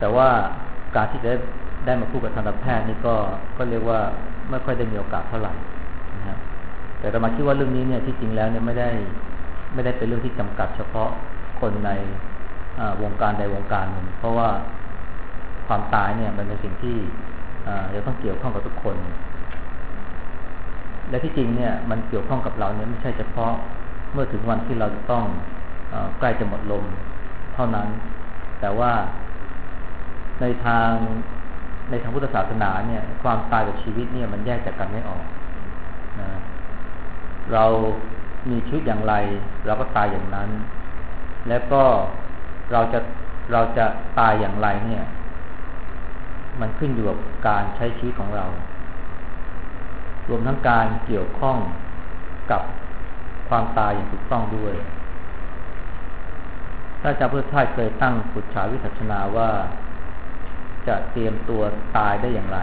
แต่ว่าการที่ได้มาพูดกับทันตแพทย์นี่ก็เรียกว่าไม่ค่อยได้มีโอกาสเท่าไหร่นะฮะแต่เรามาคิดว่าเรื่องนี้เนี่ยที่จริงแล้วเนี่ยไม่ได้เป็นเรื่องที่จำกัดเฉพาะคนในวงการใดวงการหนึ่งเพราะว่าความตายเนี่ยมันเป็นสิ่งที่จะต้องเกี่ยวข้องกับทุกคนและที่จริงเนี่ยมันเกี่ยวข้องกับเราเนี่ยไม่ใช่เฉพาะเมื่อถึงวันที่เราจะต้องใกล้จะหมดลมเท่านั้นแต่ว่าในทางพุทธศาสนาเนี่ยความตายกับชีวิตเนี่ยมันแยกจากกันไม่ออกนะเรามีชีวิตอย่างไรเราก็ตายอย่างนั้นแล้วก็เราจะตายอย่างไรเนี่ยมันขึ้นอยู่กับการใช้ชีวิตของเรารวมทั้งการเกี่ยวข้องกับความตายอย่างถูกต้องด้วยพระอาจารย์พุทธทาสเคยตั้งปุจฉาวิสัชนาว่าจะเตรียมตัวตายได้อย่างไร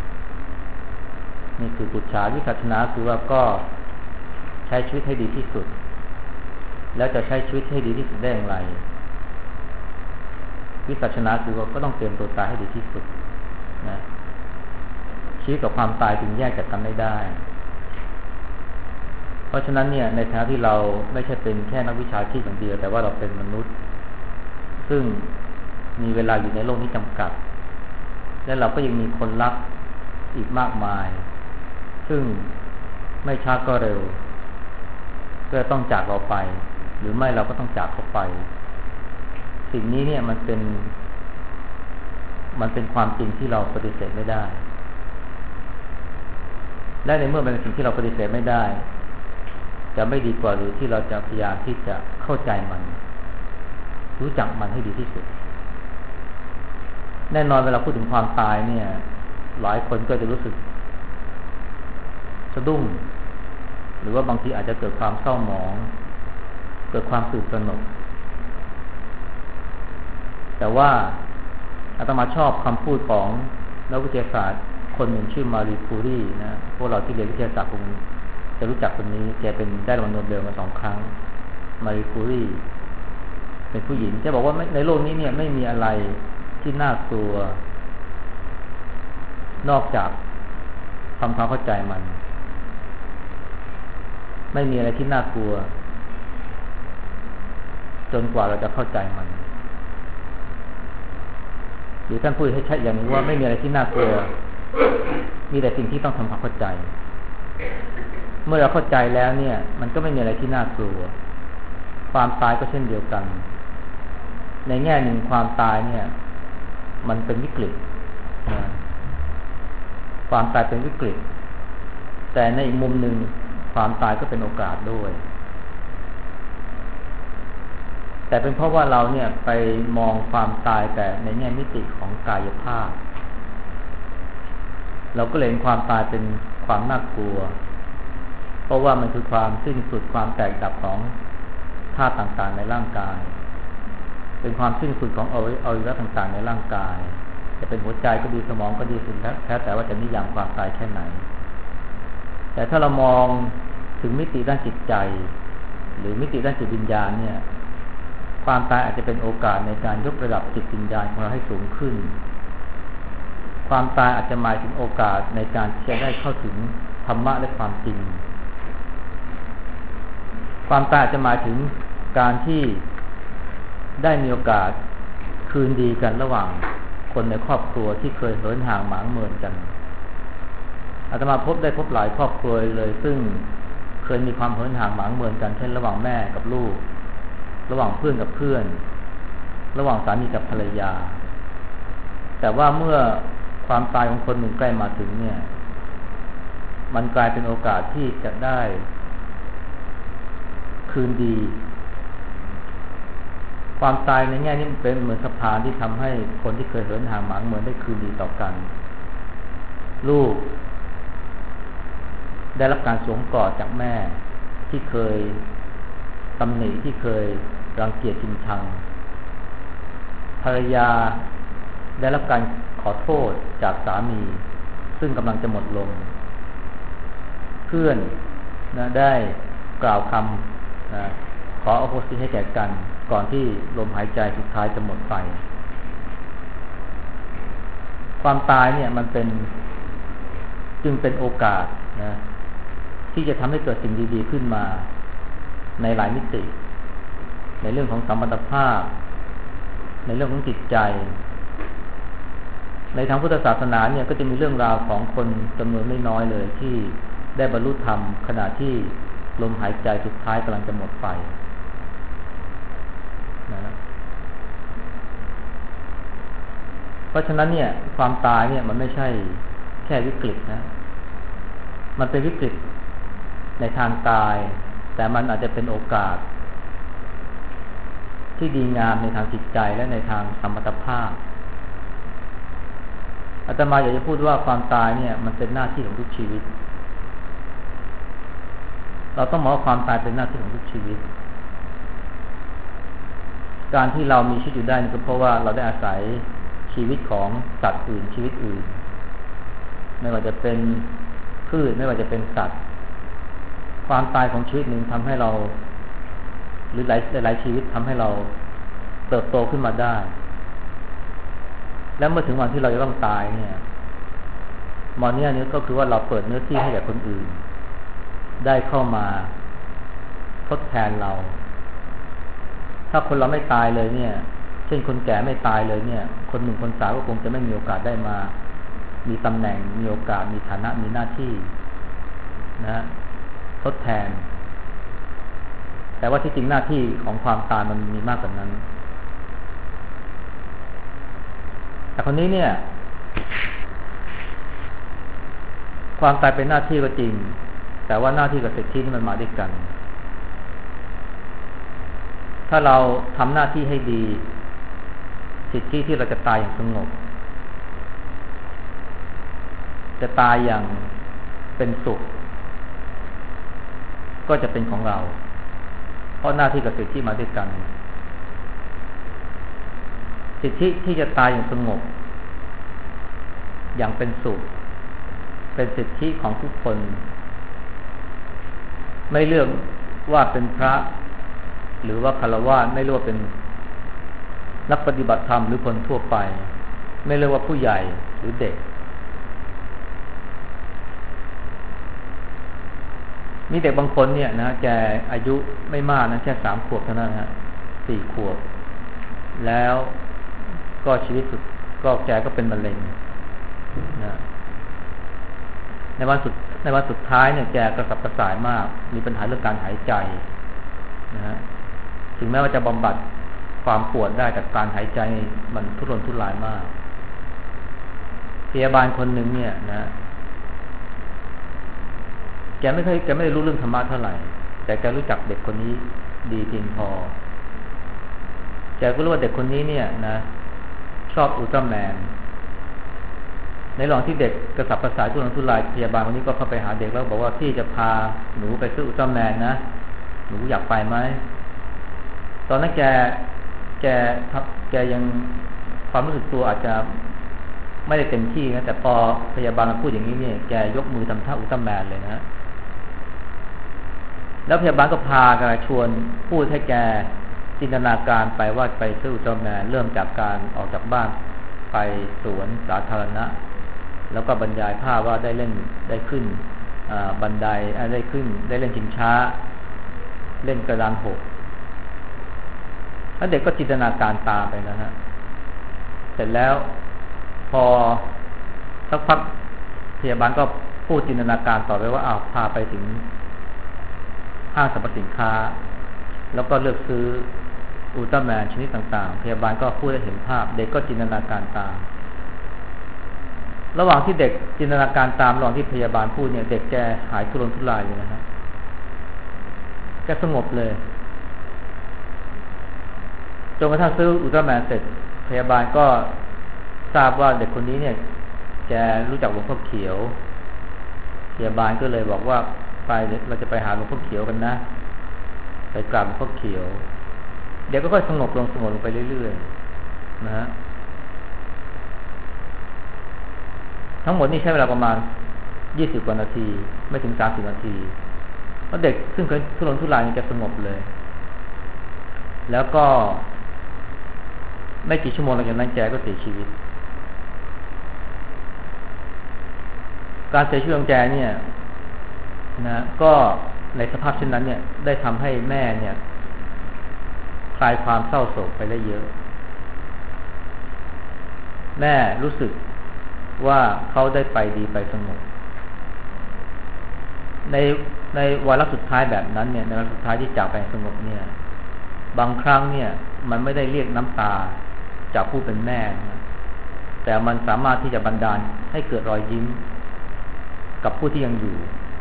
นี่คือปุจฉาวิสัชนาคือว่าก็ใช้ชีวิตให้ดีที่สุดแล้วจะใช้ชีวิตให้ดีที่สุดได้อย่างไรวิสัชนาคือว่าก็ต้องเตรียมตัวตายให้ดีที่สุดนะชีวิตกับความตายจึงแยกจากกันไม่ได้เพราะฉะนั้นเนี่ยในฐานะที่เราไม่ใช่เป็นแค่นักวิชาชีพอย่างเดียวแต่ว่าเราเป็นมนุษย์ซึ่งมีเวลาอยู่ในโลกนี้จำกัดและเราก็ยังมีคนรักอีกมากมายซึ่งไม่ช้าก็เร็วก็ต้องจากเราไปหรือไม่เราก็ต้องจากเขาไปสิ่งนี้เนี่ยมันเป็นความจริงที่เราปฏิเสธไม่ได้และในเมื่อมันเป็นสิ่งที่เราปฏิเสธไม่ได้จะไม่ดีกว่าหรือที่เราจะพยายามที่จะเข้าใจมันรู้จักมันให้ดีที่สุดแน่นอนเวลาพูดถึงความตายเนี่ยหลายคนก็จะรู้สึกสะดุ้งหรือว่าบางทีอาจจะเกิดความเศร้าหมองเกิดความตื่นตระหนกแต่ว่าอาตมาชอบคำพูดของนักวิทยาศาสตร์คนหนึ่งชื่อมารีคูรีนะพวกเราที่เรียนวิทยาศาสตร์คงจะรู้จักคนนี้แกเป็นได้รางวัลโนเบลมา2 ครั้งมารีคูรีเป็นผู้หญิงแกบอกว่าในโลกนี้เนี่ยไม่มีอะไรที่น่ากลัวนอกจากทำความเข้าใจมันไม่มีอะไรที่น่ากลัวจนกว่าเราจะเข้าใจมันหรือท่านพูดให้ชัดอย่างนี้ว่าไม่มีอะไรที่น่ากลัวมีแต่สิ่งที่ต้องทำความเข้าใจเมื่อเราเข้าใจแล้วเนี่ยมันก็ไม่มีอะไรที่น่ากลัวความตายก็เช่นเดียวกันในแง่หนึ่งความตายเนี่ยมันเป็นวิกฤตความตายเป็นวิกฤตแต่ในอีกมุมหนึ่งความตายก็เป็นโอกาสด้วยแต่เป็นเพราะว่าเราเนี่ยไปมองความตายแต่ในแง่มิติของกายภาพเราก็เลยเห็นความตายเป็นความน่ากลัวเพราะว่ามันคือความสิ้นสุดความแตกดับของธาตุต่างๆในร่างกายเป็นความสิ้นสุดของอวัยวะต่างๆในร่างกายจะเป็นหัวใจก็ดีสมองก็ดีสุดแล้วแต่ว่าจะนิยามความตายแค่ไหนแต่ถ้าเรามองถึงมิติด้านจิตใจหรือมิติด้านจิตวิญญาณเนี่ยความตายอาจจะเป็นโอกาสในการยกระดับจิตวิญญาณของเราให้สูงขึ้นความตายอาจจะหมายถึงโอกาสในการที่จะได้เข้าถึงธรรมะและความจริงความตายอาจจะหมายถึงการที่ได้มีโอกาสคืนดีกันระหว่างคนในครอบครัวที่เคยเหินห่างหมางเมินกันอาตมาพบหลายครอบครัวเลยซึ่งเคยมีความเหินห่างหมางเมินกันเช่นระหว่างแม่กับลูกระหว่างเพื่อนกับเพื่อนระหว่างสามีกับภรรยาแต่ว่าเมื่อความตายของคนหนึ่งใกล้มาถึงเนี่ยมันกลายเป็นโอกาสที่จะได้คืนดีความตายในแง่นี้เป็นเหมือนสะพานที่ทำให้คนที่เคยเหินห่างหมางเมินได้คืนดีต่อกันลูกได้รับการสวมกอดจากแม่ที่เคยตำหนิที่เคยรังเกียจชิงชังภรรยาได้รับการขอโทษจากสามีซึ่งกำลังจะหมดลมเพื่อนนะได้กล่าวคำนะขออโหสิให้แก่กันก่อนที่ลมหายใจสุดท้ายจะหมดไปความตายเนี่ยมันเป็นจึงเป็นโอกาสนะที่จะทำให้เกิดสิ่งดีๆขึ้นมาในหลายมิติในเรื่องของสัมพันธภาพในเรื่องของจิตใจในทางพุทธศาสนาเนี่ยก็จะมีเรื่องราวของคนจำนวนไม่น้อยเลยที่ได้บรรลุธรรมขณะที่ลมหายใจสุดท้ายกำลังจะหมดไปนะเพราะฉะนั้นเนี่ยความตายเนี่ยมันไม่ใช่แค่วิกฤตนะมันเป็นวิกฤตในทางกายแต่มันอาจจะเป็นโอกาสที่ดีงามในทางจิตใจและในทางสมรรถภาพอาตมาอยากจะพูดว่าความตายเนี่ยมันเป็นหน้าที่ของทุกชีวิตเราต้องมองว่าความตายเป็นหน้าที่ของทุกชีวิตการที่เรามีชีวิตอยู่ได้นี่ก็เพราะว่าเราได้อาศัยชีวิตของสัตว์อื่นชีวิตอื่นไม่ว่าจะเป็นพืชไม่ว่าจะเป็นสัตว์ความตายของชีวิตหนึ่งทำให้เราหรือหลายชีวิตทำให้เราเติบโตขึ้นมาได้และเมื่อถึงวันที่เราจะต้องตายเนี่ยวันนี้นี่ก็คือว่าเราเปิดเนื้อที่ให้แก่คนอื่นได้เข้ามาทดแทนเราถ้าคนเราไม่ตายเลยเนี่ยเช่นคนแก่ไม่ตายเลยเนี่ยคนหนุ่มคนสาวก็คงจะไม่มีโอกาสได้มามีตำแหน่งมีโอกาสมีฐานะมีหน้าที่นะทดแทนแต่ว่าที่จริงหน้าที่ของความตายมันมีมากกว่านั้นแต่คนนี้เนี่ยความตายเป็นหน้าที่ก็จริงแต่ว่าหน้าที่กับสิทธินี่มันมาด้วยกันถ้าเราทำหน้าที่ให้ดีสิทธิที่เราจะตายอย่างสงบจะตายอย่างเป็นสุขก็จะเป็นของเราเพราะหน้าที่กับสิทธิมาด้วยกันสิทธิที่จะตายอย่างสงบอย่างเป็นสุขเป็นสิทธิของทุกคนไม่เลือกว่าเป็นพระหรือว่าฆราวาสไม่เลือกว่าเป็นนักปฏิบัติธรรมหรือคนทั่วไปไม่เลือกว่าผู้ใหญ่หรือเด็กมีเด็กบางคนเนี่ยนะแกอายุไม่มากนะแค่3 ขวบเท่านั้นฮะ4 ขวบแล้วก็ชีวิตสุดก็แกก็เป็นมะเร็งนะในวันสุดท้ายเนี่ยแกกระสับกระส่ายมากมีปัญหาเรื่องการหายใจนะฮะถึงแม้ว่าจะบำบัดความปวดได้แต่การหายใจมันทุรนทุรายมากพยาบาลคนหนึ่งเนี่ยนะแกไม่ได้รู้เรื่องธรรมะเท่าไหร่แต่แกรู้จักเด็กคนนี้ดีเพียงพอแกก็รู้ว่าเด็กคนนี้เนี่ยนะชอบอุลตร้าแมนในระหว่างที่เด็กกระสับกระส่ายทุรนทุรายพยาบาลคนนี้ก็เข้าไปหาเด็กแล้วบอกว่าพี่จะพาหนูไปซื้ออุลตร้าแมนนะหนูอยากไปไหมตอนนั้นแกยังความรู้สึกตัวอาจจะไม่ได้เต็มที่นะแต่พอพยาบาลมาพูดอย่างนี้เนี่ยแกยกมือทำท่าอุลตร้าแมนเลยนะแล้วพยาบาลก็พากันชวนพูดให้แกจินตนาการไปว่าไปซื้ออุลตร้าแมนเริ่มจากการออกจากบ้านไปสวนสาธารณะแล้วก็บรรยายภาพว่าได้ขึ้นบันไดได้เล่นชิงช้าเล่นกระดานหกแล้วเด็กก็จินตนาการตามไปนะฮะเสร็จแล้วพอสักพักพยาบาลก็พูดจินตนาการต่อไปว่าพาไปถึงห้างสรรพสินค้าแล้วก็เลือกซื้ออุลตร้าแมนชนิดต่างๆพยาบาลก็พูดให้เห็นภาพเด็กก็จินตนาการตามระหว่างที่เด็กจินตนาการตามระหว่างที่พยาบาลพูดเนี่ยเด็กแกหายทุรนทุรายเลยนะฮะแกสงบเลยจนกระทั่งซื้ออุลตร้าแมนเสร็จพยาบาลก็ทราบว่าเด็กคนนี้เนี่ยแกรู้จักหลวงพ่อเขียวพยาบาลก็เลยบอกว่าไปเราจะไปหาหลวงพ่อเขียวกันนะไปกราบหลวงพ่อเขียวเด็กก็ค่อยสงบลงไปเรื่อยๆนะฮะทั้งหมดนี่ใช้เวลาประมาณ20 กว่านาทีไม่ถึง30 นาทีเพราะเด็กซึ่งเคยทุรนทุรายนี่แกสงบเลยแล้วก็ไม่กี่ชั่วโมงหลังจากนั้นแกก็เสียชีวิตการเสียชีวิตของแกเนี่ยนะก็ในสภาพเช่นนั้นเนี่ยได้ทำให้แม่เนี่ยคลายความเศร้าโศกไปได้เยอะแม่รู้สึกว่าเขาได้ไปดีไปสงบในวาระสุดท้ายแบบนั้นเนี่ยในวาระสุดท้ายที่จากไปสงบเนี่ยบางครั้งเนี่ยมันไม่ได้เรียกน้ำตาจากผู้เป็นแม่นะแต่มันสามารถที่จะบันดาลให้เกิดรอยยิ้มกับผู้ที่ยังอยู่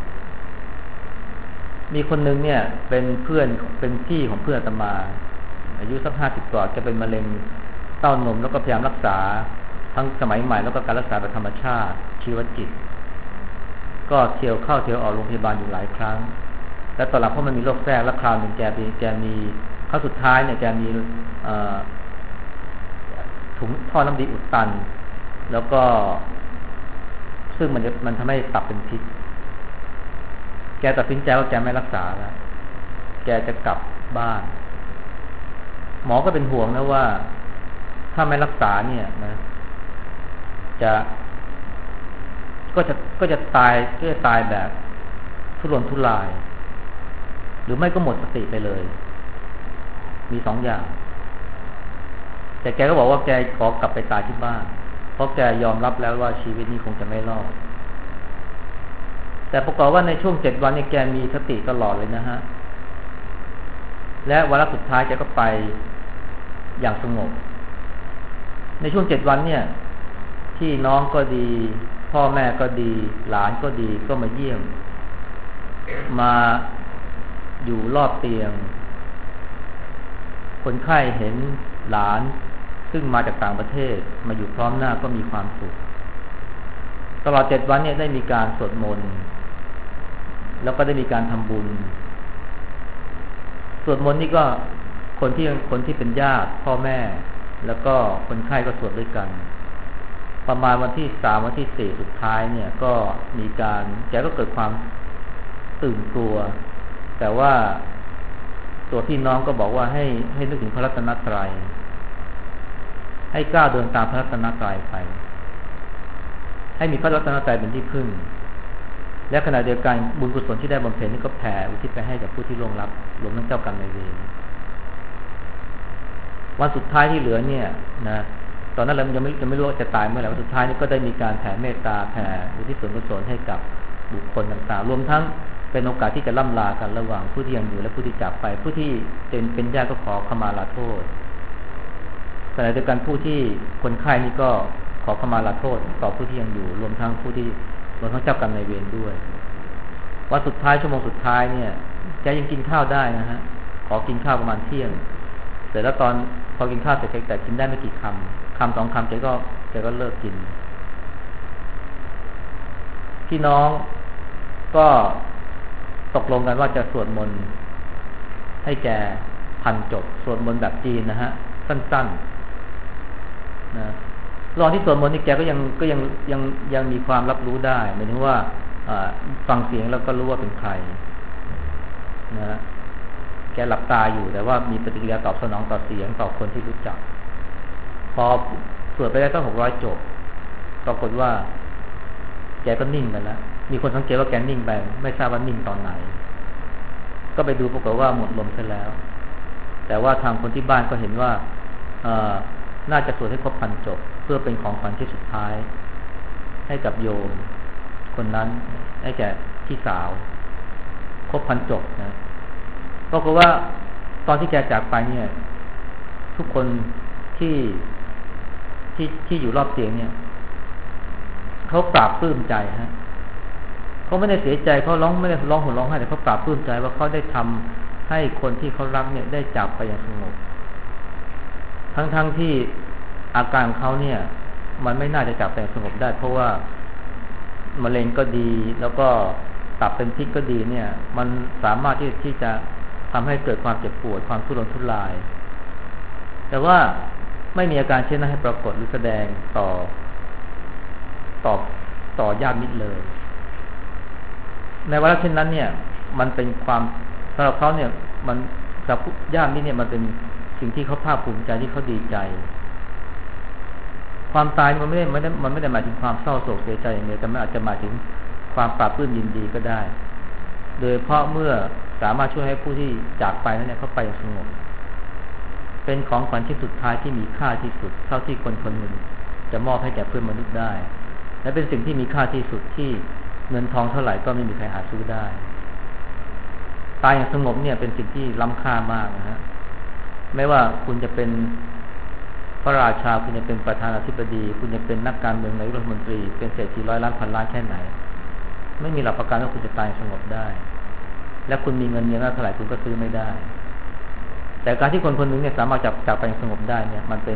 มีคนนึงเนี่ยเป็นเพื่อนเป็นพี่ของเพื่อนอาตมาอายุสัก50 กว่าแกเป็นมะเร็งเต้านมแล้วก็พยายามรักษาทั้งสมัยใหม่แล้วก็การรักษาแบบธรรมชาติชีวจิตก็เที่ยวเข้าเที่ยวออกโรงพยาบาลอยู่หลายครั้งและตอนหลังเพราะมันมีโรคแทรกและคราวหนึ่งแกมีครั้งสุดท้ายเนี่ยแกมีถุงท่อน้ำดีอุดตันแล้วก็ซึ่งมันทำให้ตับเป็นพิษแกตัดสินใจว่าแกไม่รักษาแล้วแกจะกลับบ้านหมอก็เป็นห่วงนะว่าถ้าไม่รักษาเนี่ยนะก็จะตายแบบทุรนทุรายหรือไม่ก็หมดสติไปเลยมี2 อย่างแต่แกก็บอกว่าแกขอกลับไปตายที่บ้านเพราะแกยอมรับแล้วว่าชีวิตนี้คงจะไม่รอดแต่ปรากฏว่าในช่วง7 วันเนี่ยแกมีสติตลอดเลยนะฮะและวาระสุดท้ายแกก็ไปอย่างสงบในช่วง7 วันเนี่ยที่น้องก็ดีพ่อแม่ก็ดีหลานก็ดีก็มาเยี่ยมมาอยู่รอบเตียงคนไข้เห็นหลานซึ่งมาจากต่างประเทศมาอยู่พร้อมหน้าก็มีความสุขตลอด7 วันเนี่ยได้มีการสวดมนต์แล้วก็ได้มีการทำบุญสวดมนต์นี่ก็คนที่เป็นญาติพ่อแม่แล้วก็คนไข้ก็สวดด้วยกันประมาณวันที่3วันที่4สุดท้ายเนี่ยก็มีการแกก็เกิดความตื่นกลัวแต่ว่าตัวพี่น้องก็บอกว่าให้นึกถึงพระรัตนตรัยให้ก้าวเดินตามพระรัตนตรัยไปให้มีพระรัตนตรัยเป็นที่พึ่งและขณะเดียวกันบุญกุศลที่ได้บำเพ็ญนี่ก็แผ่อุทิศไปให้กับผู้ที่ล่วงลับรวมทั้งเจ้ากรรมนายเวรวันสุดท้ายที่เหลือเนี่ยนะตอนนั้นเรายังไม่รู้ว่าจะตายเมื่อไหร่วันสุดท้ายนี่ก็ได้มีการแผ่เมตตาแผ่อุทิศส่วนกุศลให้กับบุคคลต่างๆรวมทั้งเป็นโอกาสที่จะล่ำลากันระหว่างผู้ที่ยังอยู่และผู้ที่จากไปผู้ที่เป็นญาติก็ขอขมาลาโทษขณะเดียวกันผู้ที่คนไข้นี่ก็ขอขมาลาโทษต่อผู้ที่ยังอยู่รวมทั้งเจ้ากรรมนายเวรด้วยวันสุดท้ายชั่วโมงสุดท้ายเนี่ยแกยังกินข้าวได้นะฮะขอกินข้าวประมาณเที่ยงเสร็จแล้วตอนพอกินข้าวเสร็จแต่กินได้ไม่กี่คำ2 คำแกก็เลิกกินพี่น้องก็ตกลงกันว่าจะสวดมนต์ให้แก1,000 จบสวดมนต์แบบจีนนะฮะสั้นๆนะระหว่างที่สวดมนต์นี่แกก็ยังมีความรับรู้ได้หมายถึงว่าฟังเสียงแล้วก็รู้ว่าเป็นใครนะแกหลับตาอยู่แต่ว่ามีปฏิกิริยาตอบสนองต่อเสียงต่อคนที่รู้จักพอสวดไปได้ตั้ง600 จบปรากฏว่าแกก็นิ่งไปแล้วมีคนสังเกตว่าแกนิ่งไปไม่ทราบว่านิ่งตอนไหนก็ไปดูปรากฏว่าหมดลมซะแล้วแต่ว่าทางคนที่บ้านก็เห็นว่าน่าจะสวดให้ครบ1,000 จบเพื่อเป็นของขวัญที่สุดท้ายให้กับโยมคนนั้นให้แก่พี่สาวครบ1,000 จบนะปรากฏว่าตอนที่แกจากไปเนี่ยทุกคนที่อยู่รอบเตียงเนี่ยเขาปราบปลื้มใจฮะเขาไม่ได้เสียใจเขาไม่ได้ร้องห่มร้องไห้แต่เขาปราบปลื้มใจว่าเขาได้ทำให้คนที่เขารักเนี่ยได้จากไปอย่างสงบทั้งที่อาการของเขาเนี่ยมันไม่น่าจะจากไปอย่างสงบได้เพราะว่ามะเร็งก็ดีแล้วก็ตับเป็นพิษก็ดีเนี่ยมันสามารถที่จะทำให้เกิดความเจ็บปวดความทุรนทุรายแต่ว่าไม่มีอาการเช่นนั้นให้ปรากฏหรือแสดงต่อญาติมิตรเลยในวาระเช่นนั้นเนี่ยมันเป็นความสำหรับเขาเนี่ยมันกับญาติมิตรเนี่ยมันเป็นสิ่งที่เขาภาคภูมิใจที่เขาดีใจความตายมันไม่ได้หมายถึงความเศร้าโศกเสียใจอย่างเดียวแต่มันอาจจะหมายถึงความปราบปลื้มยินดีก็ได้ โดยเพราะเมื่อสามารถช่วยให้ผู้ที่จากไปนั้นเนี่ยเขาไปอย่างสงบเป็นของขวัญชิ้นสุดท้ายที่มีค่าที่สุดเท่าที่คนคนหนึ่งจะมอบให้แก่เพื่อนมนุษย์ได้และเป็นสิ่งที่มีค่าที่สุดที่เงินทองเท่าไหร่ก็ไม่มีใครหาซื้อได้ตายอย่างสงบเนี่ยเป็นสิ่งที่ล้ำค่ามากนะฮะไม่ว่าคุณจะเป็นพระราชาคุณจะเป็นประธานาธิบดีคุณจะเป็นนักการเมืองนายกรัฐมนตรีเป็นเศรษฐีร้อยล้านพันล้านแค่ไหนไม่มีหลักประกันว่าคุณจะตายสงบได้และคุณมีเงินเยอะเท่าไหร่คุณก็ซื้อไม่ได้แต่การที่คนคนหนึ่งเนี่ยสามารถจากไปสงบได้เนี่ยมัน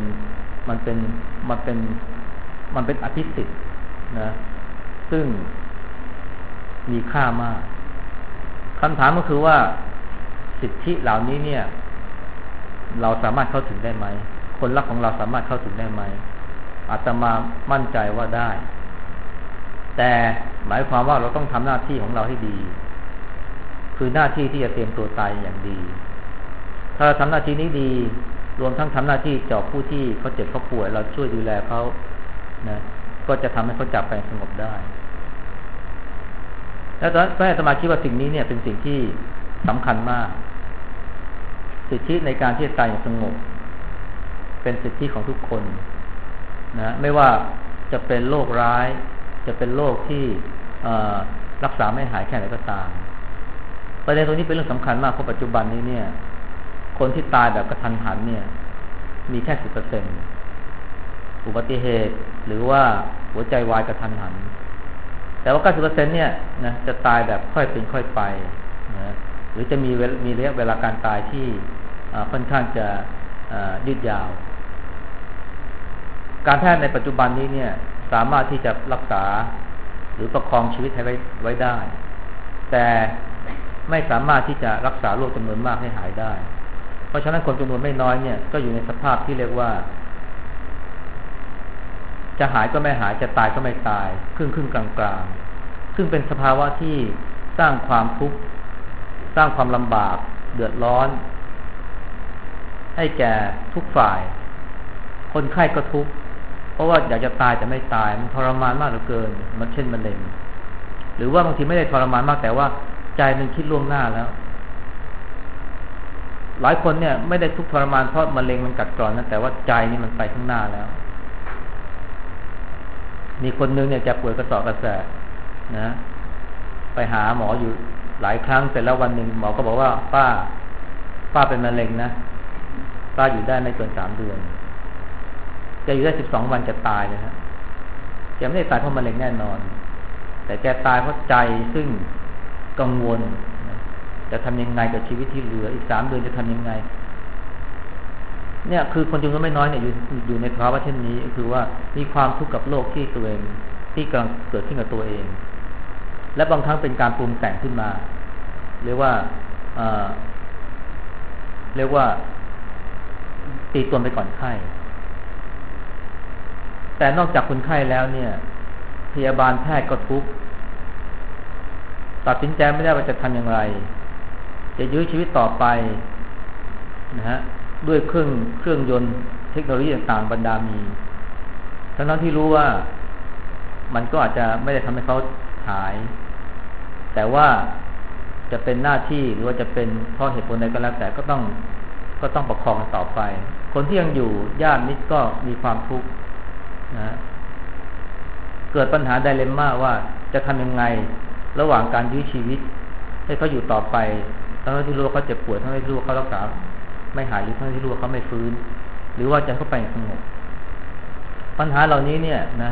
เป็นอภิสิทธิ์นะซึ่งมีค่ามากคำถามก็คือว่าสิทธิเหล่านี้เนี่ยเราสามารถเข้าถึงได้ไหมคนรักของเราสามารถเข้าถึงได้ไหมอาตมามั่นใจว่าได้แต่หมายความว่าเราต้องทำหน้าที่ของเราให้ดีคือหน้าที่ที่จะเตรียมตัวตายอย่างดีถ้าเราทำหน้าที่นี้ดีรวมทั้งทำหน้าที่เจาะผู้ที่เขาเจ็บเขาป่วยเราช่วยดูแลเขานะก็จะทำให้เขาจากไปสงบได้แล้วตอนนั้นอาตมาคิดว่าสิ่งนี้เนี่ยเป็นสิ่งที่สำคัญมากสิทธิในการที่จะตายอย่างสงบเป็นสิทธิของทุกคนนะไม่ว่าจะเป็นโรคร้ายจะเป็นโรคที่รักษาไม่หายแค่ไหนก็ตามประเด็นตรงนี้เป็นเรื่องสำคัญมากเพราะปัจจุบันนี้เนี่ยคนที่ตายแบบกระทันหันเนี่ยมีแค่ 10% อุบัติเหตุหรือว่าหัวใจวายกระทันหันแต่ว่า 90% เนี่ยนะจะตายแบบค่อยเป็นค่อยไปนะหรือจะมีระยะเวลาการตายที่ค่อนข้างจะยืดยาวการแพทย์ในปัจจุบันนี้เนี่ยสามารถที่จะรักษาหรือประคองชีวิตให้ไว้ได้แต่ไม่สามารถที่จะรักษาโรคจำนวนมากให้หายได้เพราะฉะนั้นคนจำนวนไม่น้อยเนี่ยก็อยู่ในสภาพที่เรียกว่าจะหายก็ไม่หายจะตายก็ไม่ตายครึ่งกลางซึ่งเป็นสภาวะที่สร้างความทุกข์สร้างความลำบากเดือดร้อนให้แก่ทุกฝ่ายคนไข้ก็ทุกข์เพราะว่าอยากจะตายแต่ไม่ตายมันทรมานมากเหลือเกินมันเช่นมะเร็งหรือว่าบางทีไม่ได้ทรมานมากแต่ว่าใจมันคิดล่วงหน้าแล้วหลายคนเนี่ยไม่ได้ทุกข์ทรมานเพราะมะเร็งมันกัดกร่อนนะแต่ว่าใจนี่มันไปข้างหน้าแล้วมีคนนึงเนี่ยแกป่วยกระสอบกระแสนะไปหาหมออยู่หลายครั้งเสร็จแล้ววันหนึ่งหมอก็บอกว่าป้าเป็นมะเร็งนะป้าอยู่ได้ไม่เกิน3 เดือนจะอยู่ได้12 วันจะตายเลยฮะแกไม่ได้ตายเพราะมะเร็งแน่นอนแต่แกตายเพราะใจซึ่งกังวลจะทำยังไงกับชีวิตที่เหลืออีก3 เดือนจะทำยังไงเนี่ยคือคนจำนวนไม่น้อยเนี่ยอยู่ในภาวะเช่นนี้คือว่ามีความทุกข์กับโลกที่ตัวเองที่กำลังเกิดขึ้นกับตัวเองและบางครั้งเป็นการปรุงแต่งขึ้นมาเรียกว่าตีตนไปก่อนไข้แต่นอกจากคนไข้แล้วเนี่ยพยาบาลแพทย์ก็ทุกข์ตัดสินใจไม่ได้ว่าจะทำอย่างไรจะยื้อชีวิตต่อไปนะฮะด้วยเครื่องยนต์เทคโนโลยีต่างๆบรรดามีทั้งที่รู้ว่ามันก็อาจจะไม่ได้ทำให้เขาหายแต่ว่าจะเป็นหน้าที่หรือว่าจะเป็นเพราะเหตุผลใดก็แล้วแต่ก็ต้องประคองกันต่อไปคนที่ยังอยู่ญาติมิตรก็มีความทุกข์นะเกิดปัญหาไดเลมม่าว่าจะทำยังไงระหว่างการยื้อชีวิตให้เขาอยู่ต่อไปทั้งที่รู้ว่าเขาเจ็บป่วยทั้งที่รู้ว่าเขารักษาไม่หายหรือทั้งที่รู้ว่าเขาไม่ฟื้นหรือว่าจะเข้าไปสงบปัญหาเหล่านี้เนี่ยนะ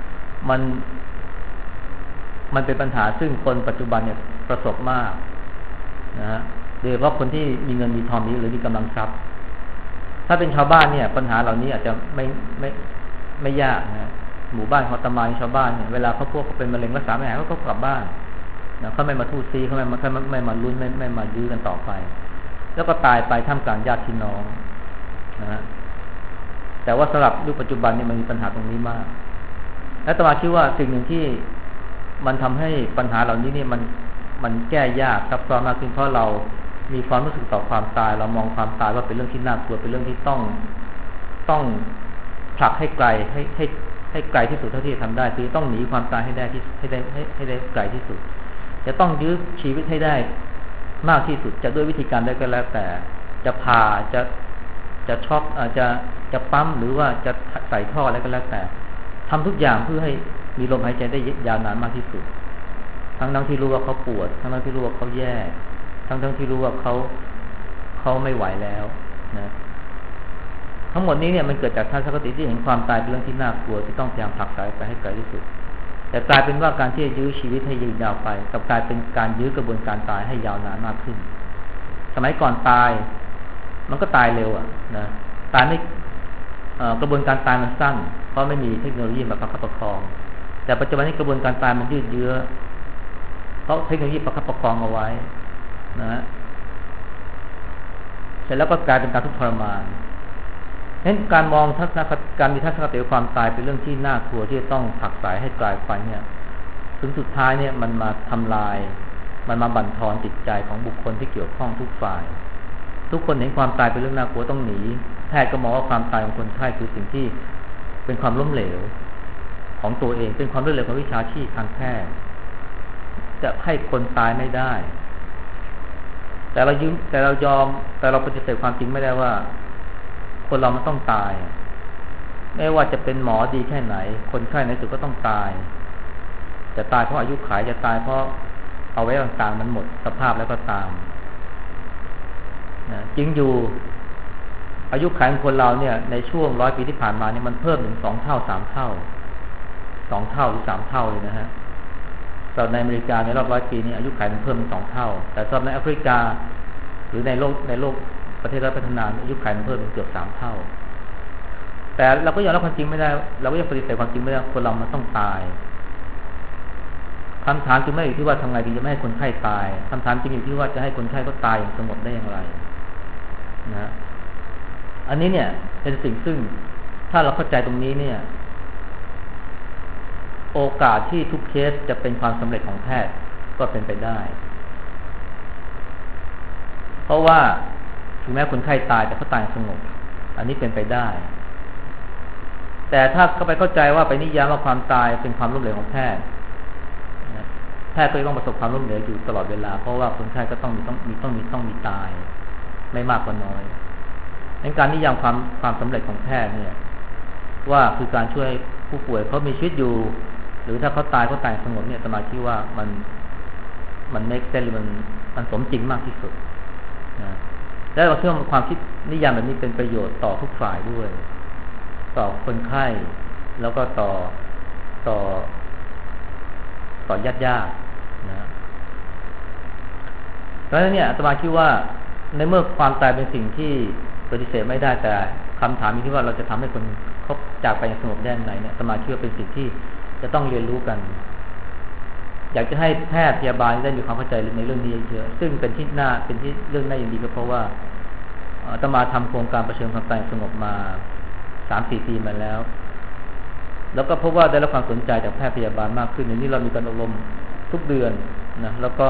มันเป็นปัญหาซึ่งคนปัจจุบันเนี่ยประสบมากนะฮะโดยเฉพาะคนที่มีเงินมีทองหรือมีกำลังทรัพย์ถ้าเป็นชาวบ้านเนี่ยปัญหาเหล่านี้อาจจะไม่ยากนะหมู่บ้านเขาตะมายชาวบ้านเนี่ยเวลาเขาเป็นมะเร็งรักษาไม่หายเขาก็กลับบ้านนะเขาไม่มาทู่ซีเขาไม่มาลุ้นไม่มายื้อกันต่อไปแล้วก็ตายไปท่ามกลางญาติพี่น้องนะฮะแต่ว่าสำหรับยุคปัจจุบันเนี่ยมันมีปัญหาตรงนี้มากและอาตมาคิดว่าสิ่งหนึ่งที่มันทำให้ปัญหาเหล่านี้เนี่ยมันแก้ยากซับซ้อนมากขึ้นเพราะเรามีความรู้สึกต่อความตายเรามองความตายว่าเป็นเรื่องที่น่ากลัวเป็นเรื่องที่ต้องผลักให้ไกลให้ไกลที่สุดเท่าที่จะทำได้คือต้องหนีความตายให้ได้ให้ได้ไกลที่สุดจะต้องยื้อชีวิตให้ได้มากที่สุดจะด้วยวิธีการใดก็แล้วแต่จะผ่าจะช็อกจะปั๊มหรือว่าจะใส่ท่ออะไรก็แล้วแต่ทำทุกอย่างเพื่อให้มีลมหายใจได้ยาวนานมากที่สุดทั้งที่รู้ว่าเขาปวดทั้งที่รู้ว่าเขาแย่ทั้งที่รู้ว่าเขาไม่ไหวแล้วนะทั้งหมดนี้เนี่ยมันเกิดจากทัศนคติที่เห็นความตายเป็นเรื่องที่น่ากลัวที่ต้องพยายามผลักไสไปให้ไกลที่สุดแต่กลายเป็นว่าการที่จะยื้อชีวิตให้ยืนยาวไปกับกลายเป็นการยื้อกระบวนการตายให้ยาวนานมากขึ้นสมัยก่อนตายมันก็ตายเร็วนะตายไม่กระบวนการตายมันสั้นเพราะไม่มีเทคโนโลยีมาประคับประคองแต่ปัจจุบันนี้กระบวนการตายมันยืดเยื้อเพราะเทคโนโลยีประคับประคองเอาไว้นะเสร็จแล้วก็กลายเป็นการทุกข์ทรมานเห็นการมองการมีทัศนคติความตายเป็นเรื่องที่น่ากลัวที่จะต้องผลักไสให้ไกลไปเนี่ยถึงสุดท้ายเนี่ยมันมาทำลายมันมาบั่นทอนจิตใจของบุคคลที่เกี่ยวข้องทุกฝ่ายทุกคนเห็นความตายเป็นเรื่องน่ากลัวต้องหนีแพทย์ก็มองว่าความตายของคนไข้คือสิ่งที่เป็นความล้มเหลวของตัวเองเป็นความล้มเหลวของวิชาชีพทางแพทย์จะให้คนตายไม่ได้แต่เราปฏิเสธความจริงไม่ได้ว่าคนเรามันต้องตายไม่ว่าจะเป็นหมอดีแค่ไหนคนไข้ในสุดก็ต้องตายจะตายเพราะอายุขัยจะตายเพราะเอาไว้ต่างๆมันหมดสภาพแล้วก็ตามนะจริงอยู่อายุขัยของคนเราเนี่ยในช่วง100 ปีที่ผ่านมาเนี่ยมันเพิ่มถึง2 เท่า 3 เท่า2 เท่าหรือ3 เท่าเลยนะฮะสำหรับในอเมริกาในรอบ100 ปีนี้อายุขัยมันเพิ่มเป็น2 เท่าแต่สำหรับในแอฟริกาหรือในโลกประเทศพัฒนาอายุขัยมันเพิ่มเป็นเกือบ3 เท่าแต่เราก็ยอมรับความจริงไม่ได้เราก็ยังปฏิเสธความจริงไม่ได้คนเรามันต้องตายคำถามจึงไม่อยู่ที่ว่าทำไงถึงจะไม่ให้คนไข้ตายคำถามจึงอยู่ที่ว่าจะให้คนไข้ก็ตายอย่างสงบได้อย่างไรนะอันนี้เนี่ยเป็นสิ่งซึ่งถ้าเราเข้าใจตรงนี้เนี่ยโอกาสที่ทุกเคสจะเป็นความสำเร็จของแพทย์ก็เป็นไปได้เพราะว่าถึงแม้คนไข้ตายแต่เขาตายสงบอันนี้เป็นไปได้แต่ถ้าเขาไปเข้าใจว่าไปนิยามว่าความตายเป็นความล้มเหลวของแพทย์ก็ต้องประสบความล้มเหลวอยู่ตลอดเวลาเพราะว่าคนไข้ก็ต้องมีตายไม่มากก็น้อยในการนิยามความสำเร็จของแพทย์เนี่ยว่าคือการช่วยผู้ป่วยเขามีชีวิตอยู่หรือถ้าเขาตายสงบเนี่ยสมาธิว่ามันเมคเซนส์หรือมันสมจริงมากที่สุดนะและเราเชื่อว่าความคิดนิยามแบบนี้เป็นประโยชน์ต่อทุกฝ่ายด้วยต่อคนไข้แล้วก็ต่อญาตินะเพราะฉะนั้นเนี่ยอาตมาคิดว่าในเมื่อความตายเป็นสิ่งที่ปฏิเสธไม่ได้แต่คำถามที่ว่าเราจะทำให้คนเขาจากไปอย่างสงบได้ยังไงเนี่ยอาตมาคิดว่าเป็นสิ่งที่จะต้องเรียนรู้กันอยากจะให้แพทย์พยาบาลได้มีความเข้าใจในเรื่องนี้เยอะๆซึ่งเป็นเรื่องน่ายินดีก็เพราะว่าอาตมาทำโครงการเผชิญความตายสงบมา 3-4 ปีมาแล้วก็พบว่าได้รับความสนใจจากแพทย์พยาบาลมากขึ้นในนี้เรามีการอบรมทุกเดือนนะแล้วก็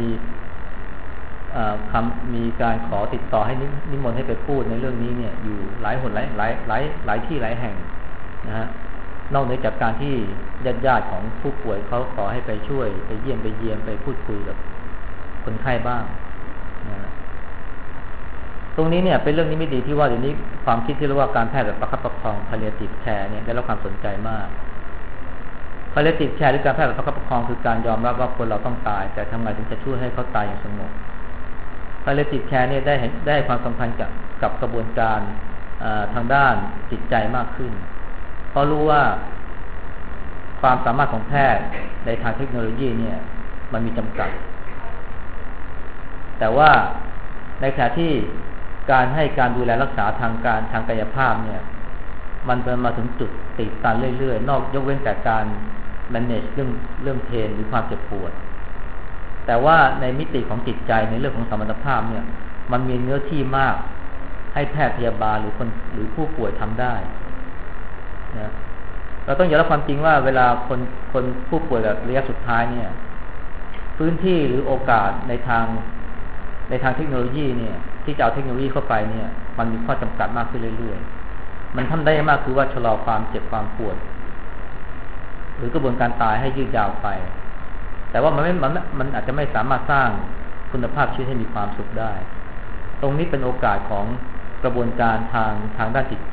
มีการขอติดต่อให้นิมนต์ให้ไปพูดในเรื่องนี้เนี่ยอยู่หลายที่หลายแห่งนะฮะนอกเหนือจากการที่ญาติของผู้ป่วยเขาขอให้ไปช่วยไปเยี่ยมไปพูดคุยกับคนไข้บ้างนะตรงนี้เนี่ยเป็นเรื่องนี้ไม่ดีที่ว่าเดี๋ยวนี้ความคิดที่เรียกว่าการแพทย์แบบประคับประคอง palliative care เนี่ยได้รับความสนใจมาก palliative care หรือการแพทย์แบบประคับประคองคือการยอมรับว่าคนเราต้องตายแต่ทำไงถึงจะช่วยให้เขาตายอย่างสงบ palliative care เนี่ยได้ความสำคัญกับกระบวนการทางด้านจิตใจมากขึ้นเพราะรู้ว่าความสามารถของแพทย์ในทางเทคโนโลยีเนี่ยมันมีจำกัดแต่ว่าในขณะที่การให้การดูแลรักษาทางกายภาพเนี่ยมันเดินมาถึงจุดติดตันเรื่อยๆนอกยกเว้นแต่การ manage เรื่องเพนหรือความเจ็บปวดแต่ว่าในมิติของจิตใจในเรื่องของสมรรถภาพเนี่ยมันมีเนื้อที่มากให้แพทย์พยาบาลหรือผู้ป่วยทำได้นะเราต้องยอมรับความจริงว่าเวลาคนผู้ป่วยแบบระยะสุดท้ายเนี่ยพื้นที่หรือโอกาสในทางเทคโนโลยีเนี่ยที่จะเอาเทคโนโลยีเข้าไปเนี่ยมันมีข้อจำกัดมากขึ้นเรื่อยมันทำได้มากคือว่าชะลอความเจ็บความปวดหรือกระบวนการตายให้ยืดยาวไปแต่ว่ามันอาจจะไม่สามารถสร้างคุณภาพชีวิตให้มีความสุขได้ตรงนี้เป็นโอกาสของกระบวนการทางด้านจิตใจ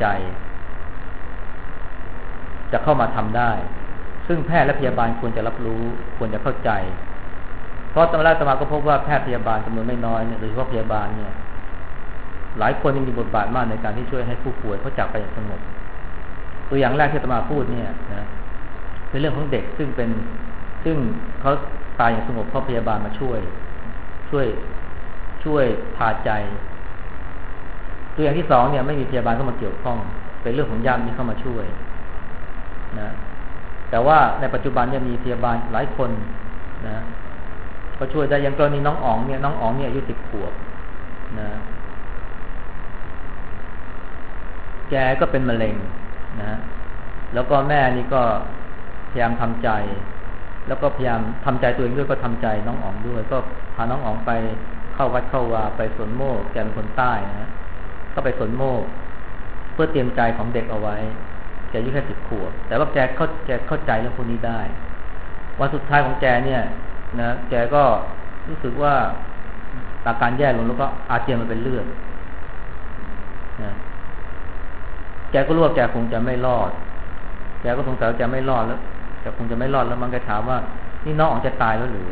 จะเข้ามาทำได้ซึ่งแพทย์และพยาบาลควรจะรับรู้ควรจะเข้าใจเพราะตอนแรกอาตมาก็พบว่าแพทย์พยาบาลจำนวนไม่น้อยเนี่ยโดยเฉพาะพยาบาลเนี่ยหลายคนมีบทบาทมากในการที่ช่วยให้ผู้ป่วยเขาจากไปอย่างสงบตัวอย่างแรกที่อาตมาพูดเนี่ยนะเป็นเรื่องของเด็กซึ่งเขาตายอย่างสงบเพราะพยาบาลมาช่วยพาใจตัวอย่างที่สองเนี่ยไม่มีพยาบาลเข้ามาเกี่ยวข้องเป็นเรื่องของญาติที่เข้ามาช่วยนะแต่ว่าในปัจจุบันเนี่ยมีพยาบาลหลายคนนะก็ช่วยได้อย่างกรณีน้องอ๋องเนี่ยอายุ10 ขวบนะแกก็เป็นมะเร็งนะแล้วก็แม่นี่ก็พยายามทำใจแล้วก็พยายามทำใจตัวเองด้วยก็ทำใจน้องอ๋องด้วยก็พาน้องอ๋องไปเข้าวัดเข้าวาไปสวนโมกแกเป็นคนใต้นะก็ไปสวนโมกเพื่อเตรียมใจของเด็กเอาไว้แกอายุแค่10 ขวบแต่ว่าแกเข้าใจเรื่องพวกนี้ได้วันสุดท้ายของแกเนี่ยนะแกก็รู้สึกว่าอาการแย่ลงแล้วก็อาเจียนมันเป็นเลือดนะแกก็รู้ว่าแกคงจะไม่รอดแกก็สงสัยว่าแกไม่รอดแล้วแกคงจะไม่รอดแล้วมันก็ถามว่านี่น้องอ๋องจะตายแล้วหรือ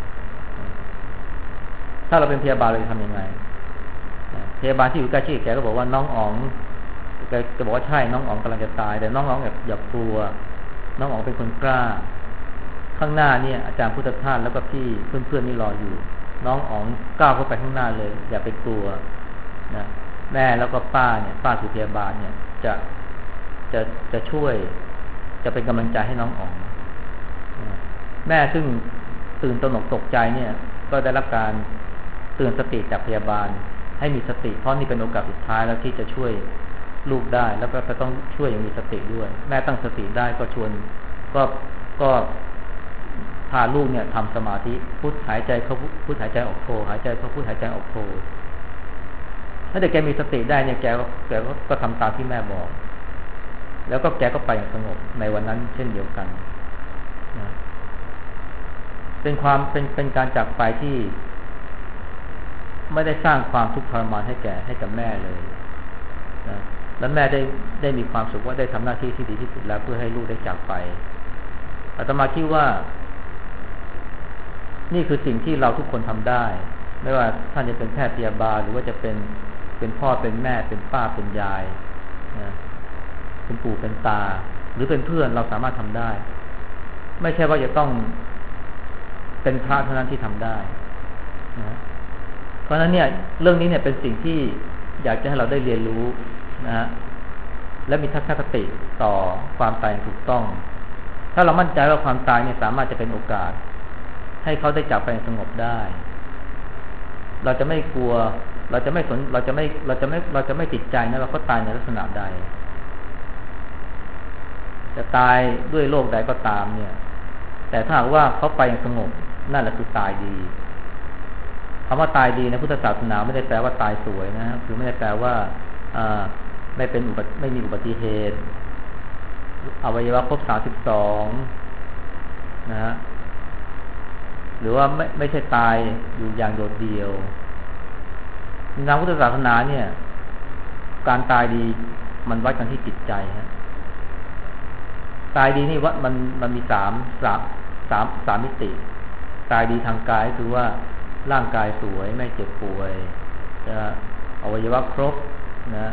ถ้าเราเป็นพยาบาลเราจะทำยังไงพยาบาลที่อยู่ใกล้ชิดแกก็บอกว่าน้องอ๋องแกจะบอกว่าใช่น้องอ๋องกำลังจะตายแต่น้องอ๋องอย่ากลัวน้องอ๋องเป็นคนกล้าข้างหน้าเนี่ยอาจารย์พุทธทาสแล้วก็พี่เพื่อนๆนี่รออยู่น้องอ๋องก้าวเข้าไปข้างหน้าเลยอย่าไปกลัวนะแม่แล้วก็ป้าเนี่ยป้าคือพยาบาลเนี่ยจะช่วยจะเป็นกำลังใจให้น้องอ๋องแม่ซึ่งตื่นตระหนกตกใจเนี่ยก็ได้รับการเตือนสติจากพยาบาลให้มีสติเพราะนี่เป็นโอกาสสุดท้ายแล้วที่จะช่วยลูกได้แล้วก็จะต้องช่วยอย่างมีสติด้วยแม่ตั้งสติได้ก็ชวนก็พาลูกเนี่ยทำสมาธิพุทหายใจเข้าพุทหายใจออกโทหายใจเข้าพุทหายใจออกโทถ้าเด็กแกมีสติได้เนี่ยแกก็ทำตามที่แม่บอกแล้วก็แกก็ไปอย่างสงบในวันนั้นเช่นเดียวกันนะเป็นการจากไปที่ไม่ได้สร้างความทุกข์ทรมานให้กับแม่เลยนะแล้วแม่ได้มีความสุขว่าได้ทำหน้าที่ที่ดีที่สุดแล้วเพื่อให้ลูกได้จากไปอาตมาคิดว่านี่คือสิ่งที่เราทุกคนทำได้ไม่ว่าท่านจะเป็นแพทย์พยาบาลหรือว่าจะเป็นพ่อเป็นแม่เป็นป้าเป็นยายนะเป็นปู่เป็นตาหรือเป็นเพื่อนเราสามารถทำได้ไม่ใช่ว่าจะต้องเป็นพระเท่านั้นที่ทำได้นะเพราะฉะนั้นเนี่ยเรื่องนี้เนี่ยเป็นสิ่งที่อยากจะให้เราได้เรียนรู้นะฮะและมีทัศนคติต่อความตายถูกต้องถ้าเรามั่นใจว่าความตายเนี่ยสามารถจะเป็นโอกาสให้เขาได้จากไปสงบได้เราจะไม่กลัวเราจะไม่ติดใจนะว่าเขาตายในลักษณะใดจะตายด้วยโรคใดก็ตามเนี่ยแต่ถ้าหากว่าเขาไปอย่างสงบนั่นแหละคือตายดีคำว่าตายดีในพุทธศาสนาไม่ได้แปลว่าตายสวยนะคือไม่ได้แปลว่าไม่มีอุบัติเหตุอวัยวะครบ32นะฮะหรือว่าไม่ใช่ตายอยู่อย่างโดดเดี่ยวในทางพุทธศาสนาเนี่ยการตายดีมันวัดกันที่จิตใจฮะตายดีนี่วัดมันมีสามมิติตายดีทางกายคือว่าร่างกายสวยไม่เจ็บป่วยนะอวัยวะครบนะ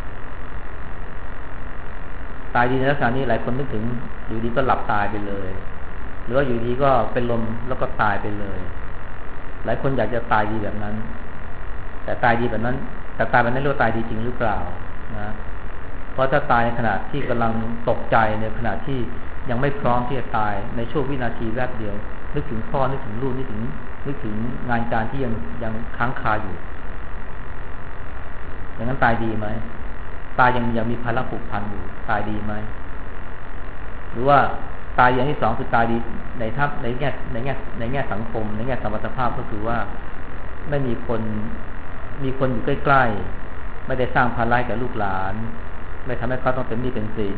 ตายดีในลักษณะนี้หลายคนนึกถึงอยู่ดีก็หลับตายไปเลยหรือว่าอยู่ดีก็เป็นลมแล้วก็ตายไปเลยหลายคนอยากจะตายดีแบบนั้นแต่ตายดีแบบนั้นแต่ตายแบบนั้นเรียกว่าตายดีจริงหรือเปล่านะเพราะถ้าตายในขณะที่กำลังตกใจในขณะที่ยังไม่พร้อมที่จะตายในช่วงวินาทีแวบเดียวนึกถึงพ่อนึกถึงลูกนึกถึงงานการที่ยังค้างคาอยู่อย่างนั้นตายดีไหมตายยังมีภาระผูกพันอยู่ตายดีไหมหรือว่าตายอย่างที่สองคือตายดีในแง่สังคมในแง่สมรรถภาพก็คือว่าไม่มีคนอยู่ใกล้ๆไม่ได้สร้างภาระกับลูกหลานไม่ทำให้เขาต้องเป็นหนี้เป็นสิน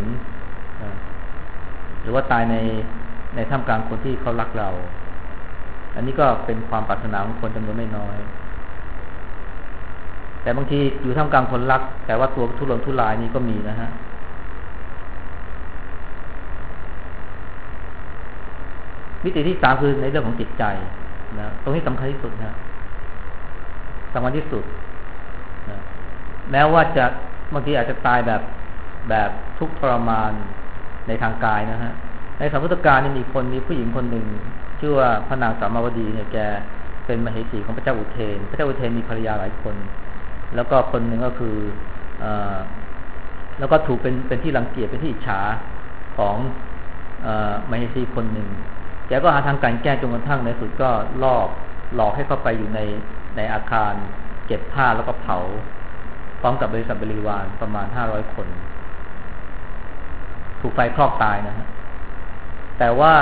หรือว่าตายในท่ามกลางคนที่เขารักเราอันนี้ก็เป็นความปรารถนาของคนจำนวนไม่น้อยแต่บางทีอยู่ท่ามกลางคนรักแต่ว่าตัวทุรนทุรายนี่ก็มีนะฮะมิติที่สามคือในเรื่องของจิตใจนะตรงนี้สำคัญที่สุดนะสำคัญที่สุดนะแม้ว่าจะบางทีอาจจะตายแบบทุกข์ทรมานในทางกายนะฮะในสมัยพุทธกาลนี่มีผู้หญิงคนหนึ่งชื่อว่าพระนางสามาวดีเนี่ยแกเป็นมเหสีของพระเจ้าอุเทนพระเจ้าอุเทนมีภรรยาหลายคนแล้วก็คนหนึ่งก็คือแล้วก็ถูกเป็นที่รังเกียจเป็นที่อิจฉาของมเหสีคนหนึ่งแกก็หาทางการแก้จนกระทั่งในสุดก็หลอกให้เข้าไปอยู่ในอาคารเก็บผ้าแล้วก็เผาพร้อมกับบริษัทบริวารประมาณ500 คนถูกไฟคลอกตายนะฮะแต่ว่า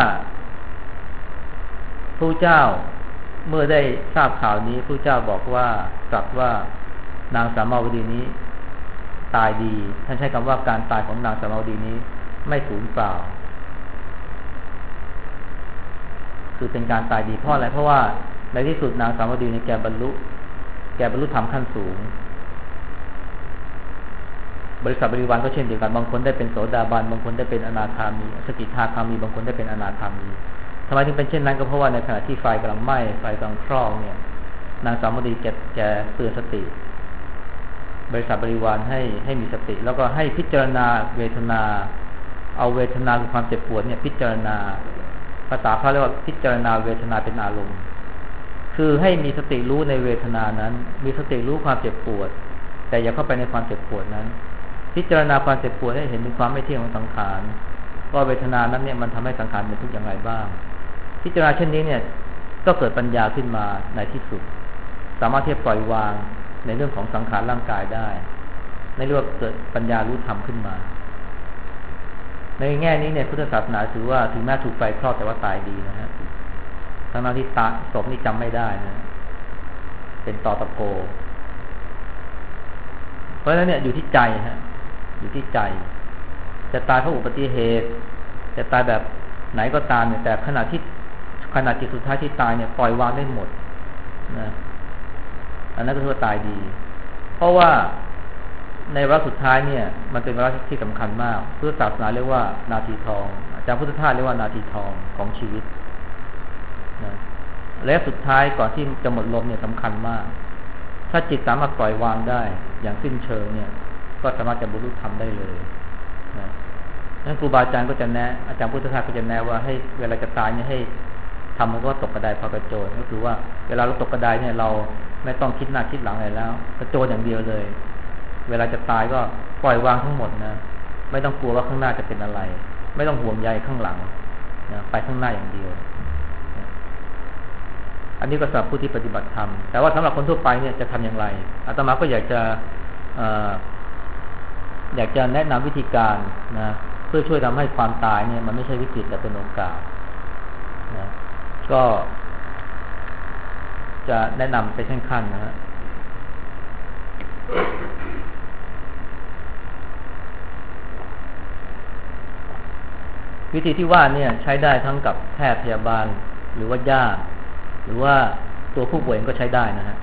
พระเจ้าเมื่อได้ทราบข่าวนี้พระเจ้าบอกว่าตรัสว่านางสามาวดีนี้ตายดีท่านใช้คำว่าการตายของนางสามาวดีนี้ไม่สูญเปล่าคือเป็นการตายดีเพราะอะไรเพราะว่าในที่สุดนางสามาวดีนี้แกบรรลุธรรมขั้นสูงบริษัทบริวารก็เช่นเดียวกันบางคนได้เป็นโสดาบันบางคนได้เป็นอนาคามีสกิทาคามีบางคนได้เป็นอนาคามีทำไมถึงเป็นเช่นนั้นก็เพราะว่าในขณะที่ไฟกำลังไหม้ไฟกำลังคลอกเนี่ยนางสามาวดีแกเตือนสติบริษัทบริวารให้มีสติแล้วก็ให้พิจารณาเวทนาเอาเวทนาคือความเจ็บปวดเนี่ยพิจารณาภาษาเขาเรียกว่าพิจารณาเวทนาเป็นอารมณ์คือให้มีสติรู้ในเวทนานั้นมีสติรู้ความเจ็บปวดแต่อย่าเข้าไปในความเจ็บปวดนั้นพิจารณาความเจ็บปวดให้เห็นถึงความไม่เที่ยงของสังขารว่าเวทนานั้นเนี่ยมันทำให้สังขารเป็นทุกข์อย่างไรบ้างพิจารณาเช่นนี้เนี่ยก็เกิดปัญญาขึ้นมาในที่สุดสามารถที่จะปล่อยวางในเรื่องของสังขารร่างกายได้ในเรื่องเกิดปัญญารู้ธรรมขึ้นมาในแง่นี้เนี่ยพุทธศาสนาถือว่าถึงแม้ถูกไฟคลอกแต่ว่าตายดีนะฮะทั้งที่ศพนี่จำไม่ได้นะเป็นตอตะโกเพราะฉะนั้นเนี่ยอยู่ที่ใจฮะอยู่ที่ใจจะตายเพราะอุบัติเหตุจะตายแบบไหนก็ตามเนี่ยแต่ขณะจิตสุดท้ายที่ตายเนี่ยปล่อยวางได้หมดนะอันนั้นก็คือตายดีเพราะว่าในวาระสุดท้ายเนี่ยมันเป็นวาระที่สำคัญมากพุทธศาสนาเรียกว่านาทีทองอาจารย์พุทธทาสเรียกว่านาทีทองของชีวิตนะและสุดท้ายก่อนที่จะหมดลมเนี่ยสำคัญมากถ้าจิตสามารถปล่อยวางได้อย่างสิ้นเชิงเนี่ยก็สามารถจะบรรลุธรรมได้เลยนะนั้นครูบาอาจารย์ก็จะแนะอาจารย์พุทธทาสก็จะแนะว่าให้เวลาจะตายเนี่ยให้ทำมันก็ตกกระไดพอกระโจนก็คือว่าเวลาเราตกกระไดเนี่ยเราไม่ต้องคิดหน้าคิดหลังอะไรแล้วกระโจนอย่างเดียวเลยเวลาจะตายก็ปล่อยวางทั้งหมดนะไม่ต้องกลัวว่าข้างหน้าจะเป็นอะไรไม่ต้องห่วงใยข้างหลังนะไปข้างหน้าอย่างเดียวอันนี้ก็สำหรับผู้ที่ปฏิบัติธรรมแต่ว่าสำหรับคนทั่วไปเนี่ยจะทำอย่างไรอาตมาก็อยากจะแนะนำวิธีการนะเพื่อช่วยทำให้ความตายเนี่ยมันไม่ใช่วิกฤตแต่เป็นโอกาสนะก็จะแนะนำไปขั้นๆนะฮะวิธีที่ว่าเนี่ยใช้ได้ทั้งกับแพทย์พยาบาลหรือว่าญาติหรือว่าตัวผู้ป่วยก็ใช้ได้นะฮะ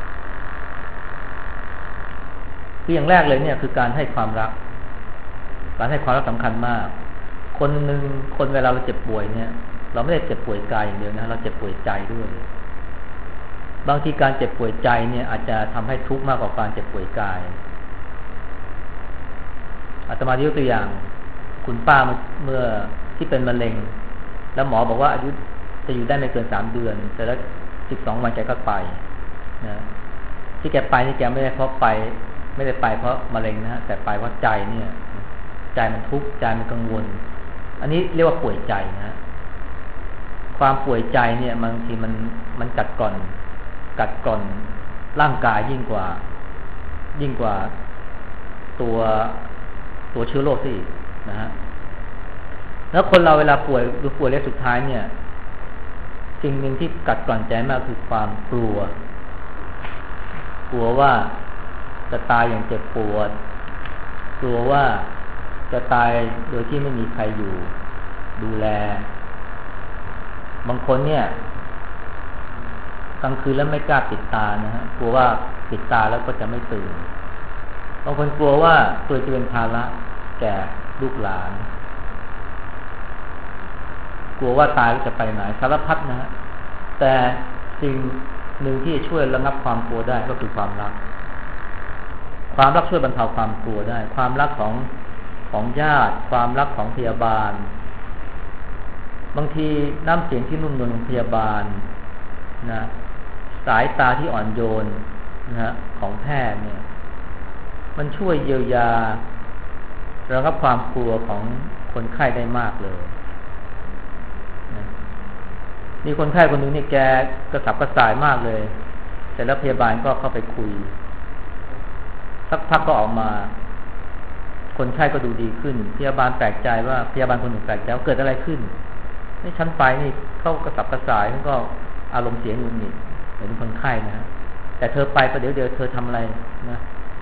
คืออย่างแรกเลยเนี่ยคือการให้ความรักสำคัญมากคนเวลาเราเจ็บป่วยเนี่ยเราไม่ได้เจ็บป่วยกายอย่างเดียวนะเราเจ็บป่วยใจด้วยบางทีการเจ็บป่วยใจเนี่ยอาจจะทำให้ทุกข์มากกว่าการเจ็บป่วยกายอาตมายกตัวอย่างคุณป้าเมื่อที่เป็นมะเร็งแล้วหมอบอกว่าอายุจะอยู่ได้ไม่เกิน3 เดือนแต่แล้ว12 วันแกก็ไปนะที่แกไปนี่แกไม่ได้เพราะมะเร็งนะฮะแต่ไปเพราะใจเนี่ยใจมันทุกข์ใจมันกังวลอันนี้เรียกว่าป่วยใจนะความป่วยใจเนี่ยบางทีมันกัดก่อนร่างกายยิ่งกว่าตัวเชื้อโรคสินะฮะแล้วคนเราเวลาป่วยหรือป่วยระยะสุดท้ายเนี่ยสิ่งหนึ่งที่กัดกร่อนใจมากคือความกลัวว่าจะตายอย่างเจ็บปวดกลัวว่าจะตายโดยที่ไม่มีใครอยู่ดูแลบางคนเนี่ยกลางคืนแล้วไม่กล้าปิดตานะฮะกลัวว่าปิดตาแล้วก็จะไม่ตื่นบางคนกลัวว่าตัวจะเป็นภาระแก่ลูกหลานกลัวว่าตายจะไปไหนสารพัดนะฮะแต่สิ่งหนึ่งที่ช่วยระงับความกลัวได้ก็คือความรักช่วยบรรเทาความกลัวได้ความรักของญาติความรักของพยาบาลบางทีน้ำเสียงที่นุ่มนวลของพยาบาลนะสายตาที่อ่อนโยนนะของแพทย์เนี่ยมันช่วยเยียวยาระงับความกลัวของคนไข้ได้มากเลยนะนี่คนไข้คนนึงนี่แกกระสับกระส่ายมากเลยเสร็จแล้วพยาบาลก็เข้าไปคุยสักพักก็ออกมาคนไข้ก็ดูดีขึ้นพยาบาลแปลกใจว่าพยาบาลคนหนึ่งแปลกใจว่าเกิดอะไรขึ้นนี่ฉันไปนี่เข้ากระสับกระส่ายแล้วก็อารมณ์เสียหงุดหงิดเหมือนคนไข้นะแต่เธอไปประเดี๋ยวเธอทำอะไรนะ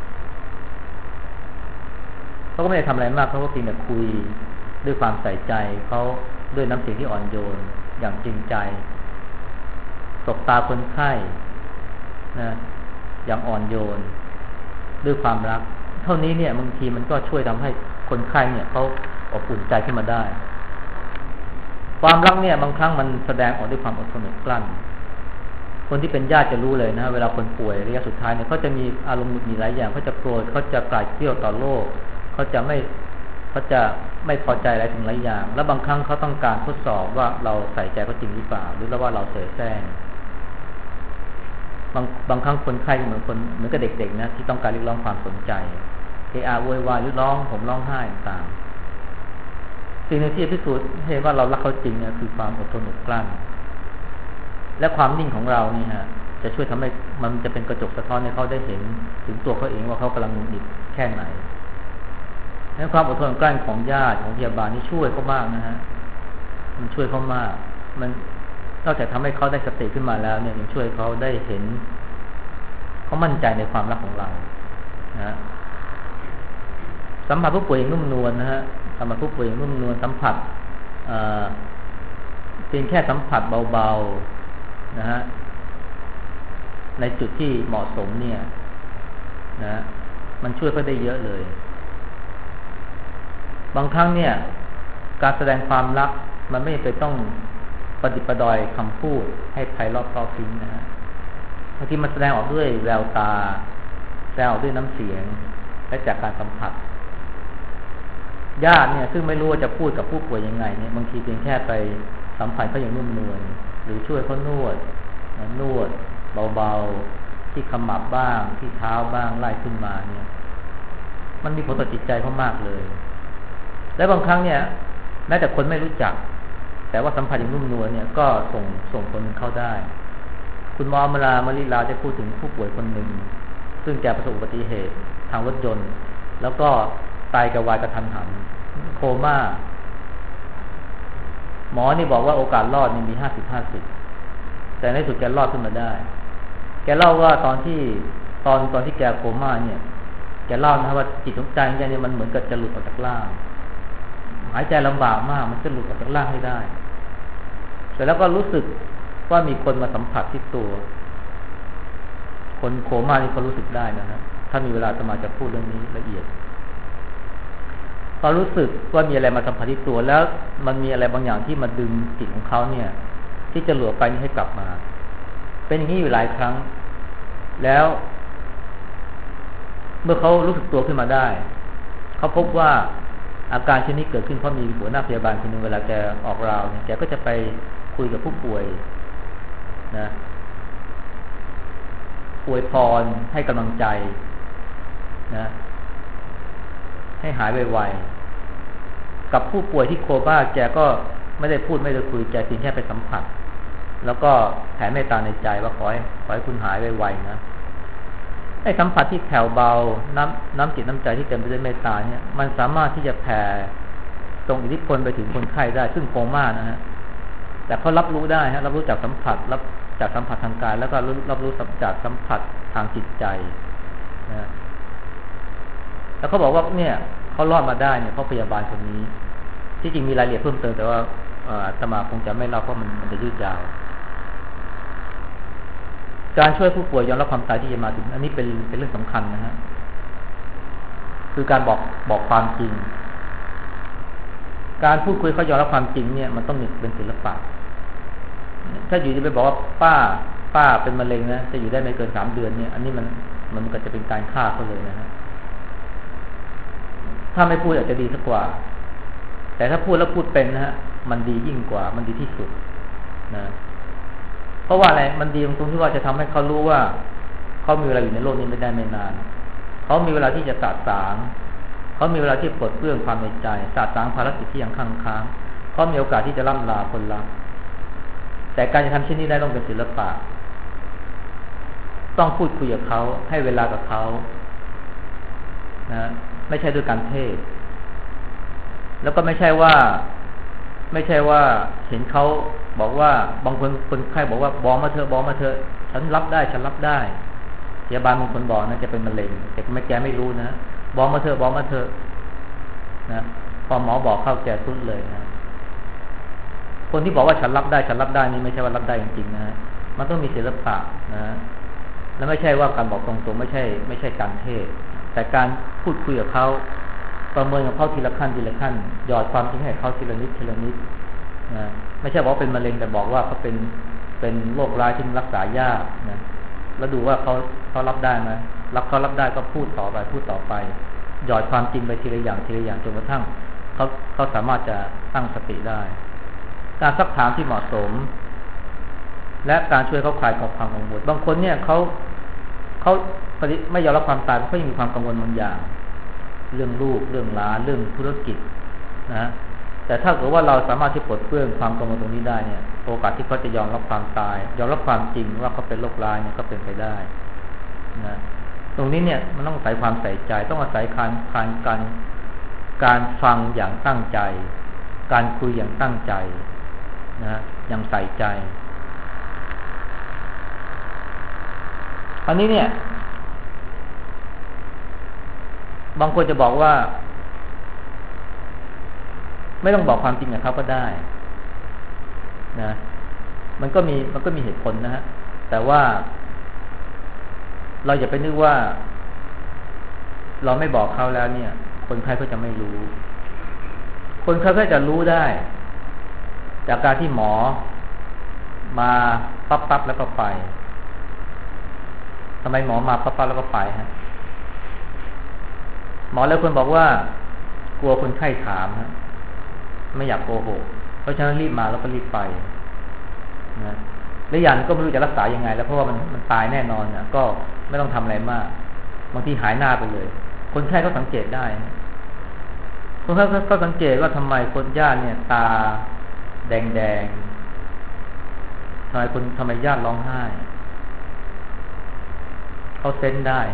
เขาก็ไม่ได้ทำอะไรมากเขาก็เพียงแต่คุยด้วยความใส่ใจเขาด้วยน้ำเสียงที่อ่อนโยนอย่างจริงใจสบตาคนไข้นะอย่างอ่อนโยนด้วยความรักเท่านี้เนี่ยบางทีมันก็ช่วยทำให้คนไข้เนี่ยเขาอบอุ่นใจขึ้นมาได้ความรักเนี่ยบางครั้งมันแสดงออกด้วยความอดทนอดกลั้นคนที่เป็นญาติจะรู้เลยนะเวลาคนป่วยระยะสุดท้ายเนี่ยเขาจะมีอารมณ์มีหลายอย่างเขาจะโกรธเขาจะกลายเกลี้ยวต่อโลกเขาจะไม่พอใจอะไรถึงหลายอย่างแล้วบางครั้งเขาต้องการทดสอบว่าเราใส่ใจเขาจริงหรือเปล่าหรือว่าเราเสแสร้งบางครั้งคนไข้เหมือนกับเด็กๆนะที่ต้องการเรียกร้องความสนใจโวยวายหรือร้องผมร้องไห้ต่างสิ่งหนึ่งที่พิสูจน์ให้ว่าเรารักเขาจริงเนี่ยคือความอดทนอดกลั้นและความนิ่งของเรานี่ฮะจะช่วยทำให้มันจะเป็นกระจกสะท้อนให้เขาได้เห็นถึงตัวเขาเองว่าเขากำลังหงุดหงิดแค่ไหนและความอดทนอดกลั้นของญาติของพยาบาลนี่ช่วยเขามากนะฮะมันช่วยเขามากมันนอกจากทำให้เขาได้สติขึ้นมาแล้วเนี่ยยังช่วยเขาได้เห็นเขามั่นใจในความรักของเรานะสัมผัสผู้ป่วยอย่างนุ่มนวลนะฮะสัมผัสผู้ป่วยอย่างนุ่มนวลสัมผัสเพียงแค่สัมผัสเบาๆนะฮะในจุดที่เหมาะสมเนี่ยนะมันช่วยเขาได้เยอะเลยบางครั้งเนี่ยการแสดงความรักมันไม่ไปต้องประดิษฐ์ประดอยคำพูดให้ไพเราะเพราะพริ้งนะฮะบางทีมันแสดงออกด้วยแววตาแสดงออกด้วยน้ำเสียงและจากการสัมผัสญาติเนี่ยซึ่งไม่รู้ว่าจะพูดกับผู้ป่วยยังไงเนี่ยบางทีเพียงแค่ไปสัมผัสเขาอย่างนุ่มนวลหรือช่วยเขานวดเบาๆที่ขมับบ้างที่เท้าบ้างไล่ขึ้นมาเนี่ยมันมีผลต่อจิตใจเขามากเลยและบางครั้งเนี่ยแม้แต่คนไม่รู้จักแต่ว่าสัมผัสอย่างนุ่มนวลเนี่ยก็ส่งคนเข้าได้คุณหมอมาริลาได้พูดถึงผู้ป่วยคนหนึ่งซึ่งแกประสบอุบัติเหตุทางรถยนต์แล้วก็ตายกับวายกระทันหันโคม่าหมอนี่บอกว่าโอกาสรอดนี่มี50-50แต่ในสุดแกรอดขึ้นมาได้แกเล่าว่าตอนที่แกโคม่าเนี่ยแกเล่านะว่าจิตของใจแกเนี่ยมันเหมือนกับจะหลุดออกจากร่างหายใจลำบากมากมันจะหลุดออกจากร่างให้ได้เสร็จแล้วก็รู้สึกว่ามีคนมาสัมผัสที่ตัวคนโคม่านี่เขารู้สึกได้นะฮะถ้ามีเวลาจะมาจะพูดเรื่องนี้ละเอียดเขารู้สึกว่ามีอะไรมาสัมผัสที่ตัวแล้วมันมีอะไรบางอย่างที่มาดึงจิตของเขาเนี่ยที่จะหลุดไปนี่ให้กลับมาเป็นอย่างนี้อยู่หลายครั้งแล้วเมื่อเขารู้สึกตัวขึ้นมาได้เขาพบว่าอาการเช่นนี้เกิดขึ้นเพราะมีหัวหน้าพยาบาลคนหนึ่งเวลาแกออกราวเนี่ยแกก็จะไปคุยกับผู้ป่วยนะอวยพรให้กำลังใจนะให้หายไวๆกับผู้ป่วยที่โคม่าแกก็ไม่ได้พูดไม่ได้คุยแกเพียงแค่ไปสัมผัสแล้วก็แผ่เมตตาในใจว่าขอให้คุณหายไวๆนะไอ้สัมผัสที่แผ่วเบาน้ำจิตน้ำใจที่เต็มไปด้วยเมตตาเนี่ยมันสามารถที่จะแผ่ส่งอิทธิพลไปถึงคนไข้ได้ซึ่งโคม่านะฮะแต่เขารับรู้ได้ฮะรับรู้จากสัมผัสรับจากสัมผัสทางกายแล้วก็รับรู้จากสัมผัสทางจิตใจนะแล้วเขาบอกว่าเนี่ยเขารอดมาได้เนี่ยเพราะพยาบาลคนนี้ที่จริงมีรายละเอียดเพิ่มเติมแต่ว่าอาตมาคงจะไม่เล่าเพราะมันจะยืดยาวการช่วยผู้ป่วยยอมรับความตายที่จะมาถึงอันนี้เป็นเรื่องสำคัญนะฮะคือการบอกความจริงการพูดคุยเขายอมรับความจริงเนี่ยมันต้องเป็นศิลปะถ้าอยู่จะไปบอกว่าป้าเป็นมะเร็งนะจะอยู่ได้ไม่เกิน3 เดือนเนี่ยอันนี้มันก็จะเป็นการฆ่าเขาเลยนะฮะถ้าไม่พูดอาจจะดีสักกว่าแต่ถ้าพูดแล้วพูดเป็นนะฮะมันดียิ่งกว่ามันดีที่สุดนะเพราะว่าอะไรมันดีตรงที่ว่าจะทำให้เขารู้ว่าเขามีเวลาอยู่ในโลกนี้ไม่ได้ไม่นานเขามีเวลาที่จะสะสางเขามีเวลาที่ปลดเปลื้องความในใจสะสางภารกิจที่ยังค้างเขามีโอกาสที่จะล่ำลาคนรักแต่การจะทำเช่นนี้ได้ต้องเป็นศิลปะต้องพูดคุยกับเขาให้เวลากับเขานะไม่ใช่ด้วยการเทศแล้วก็ไม่ใช่ว่าเห็นเขาบอกว่าบางคนไข้บอกว่าบอกมาเถอะฉันรับได้พยาบาลบางคนบอกนะจะเป็นมะเร็งแต่แกไม่รู้นะบอกมาเถอะนะพอหมอบอกเข้าแกสุดเลยนะคนที่บอกว่าฉันรับได้นี่ไม่ใช่ว่ารับได้จริงๆนะมันต้องมีศิลปะนะแล้วไม่ใช่ว่าการบอกตรงๆไม่ใช่การเทศแต่การพูดคุยกับเขาประเมินกับเขาทีละขั้นหยอดความจริงให้เขาทีละนิดนะไม่ใช่บอกเป็นมะเร็งแต่บอกว่าเขาเป็นโรคร้ายที่รักษายากนะแล้วดูว่าเขารับได้ไหมเขารับได้ก็พูดต่อไปหยอดความจริงไปทีละอย่างจนกระทั่งเขาสามารถจะตั้งสติได้การซักถามที่เหมาะสมและการช่วยเขาคลายความกังวลบางคนเนี่ยเขาไม่ยอมรับความตายเพราะเขายังมีความกังวลบางอย่างเรื่องลูกเรื่องหลานเรื่องธุรกิจนะแต่ถ้าเกิดว่าเราสามารถที่ปลดเปลื้องความกังวลตรงนี้ได้เนี่ยโอกาสที่เขาจะยอมรับความตายยอมรับความจริงว่าเขาเป็นโรคร้ายเนี่ยก็เป็นไปได้นะตรงนี้เนี่ยมันต้องอาศัยความใส่ใจต้องอาศัยการฟังอย่างตั้งใจการคุยอย่างตั้งใจนะอย่างใส่ใจอันนี้เนี่ยบางคนจะบอกว่าไม่ต้องบอกความจริงกับเขาก็ได้นะมันก็มีเหตุผลนะฮะแต่ว่าเราอย่าไปนึกว่าเราไม่บอกเขาแล้วเนี่ยคนไข้ก็จะไม่รู้คนไข้ก็จะรู้ได้จากการที่หมอมาปั๊บแล้วก็ไปทำไมหมอมาปั๊บแล้วก็ไปฮะหมอแล้วคนบอกว่ากลัวคนไข้ถามฮะไม่อยากโกหกเพราะฉะนั้นรีบมาแล้วก็รีบไปนะและอย่างก็ไม่รู้จะรักษายังไงแล้วเพราะว่ามันตายแน่นอนเนี่ยก็ไม่ต้องทำอะไรมากบางทีหายหน้าไปเลยคนไข้ก็สังเกตได้คนไข้ก็สังเกตว่าทำไมคนญาติเนี่ยตาแดงทำไมญาติร้องไห้เขาเซนส์ได้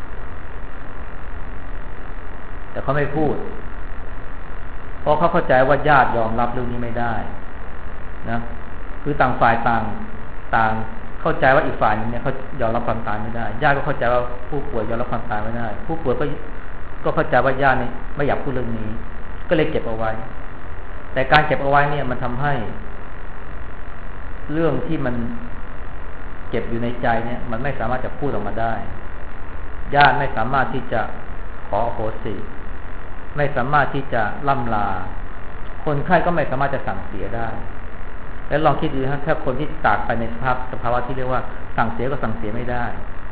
แต่เขาไม่พูดเพราะเขาเข้าใจว่าญาติยอมรับเรื่องนี้ไม่ได้นะคือต่างฝ่ายต่างเข้าใจว่าอีกฝ่ายนึงเนี่ยเขายอมรับความตายไม่ได้ญาติก็เข้าใจว่าผู้ป่วยยอมรับความตายไม่ได้ผู้ป่วยก็เข้าใจว่าญาตินี่ไม่อยากพูดเรื่องนี้ก็เลยเก็บเอาไว้แต่การเก็บเอาไว้เนี่ยมันทำให้เรื่องที่มันเก็บอยู่ในใจเนี่ยมันไม่สามารถจะพูดออกมาได้ญาติไม่สามารถที่จะขออโหสิไม่สามารถที่จะล่ำลาคนไข้ก็ไม่สามารถจะสั่งเสียได้แล้วลองคิดดูนะถ้าคนที่ตากไปในสภาวะที่เรียกว่าสั่งเสียก็สั่งเสียไม่ได้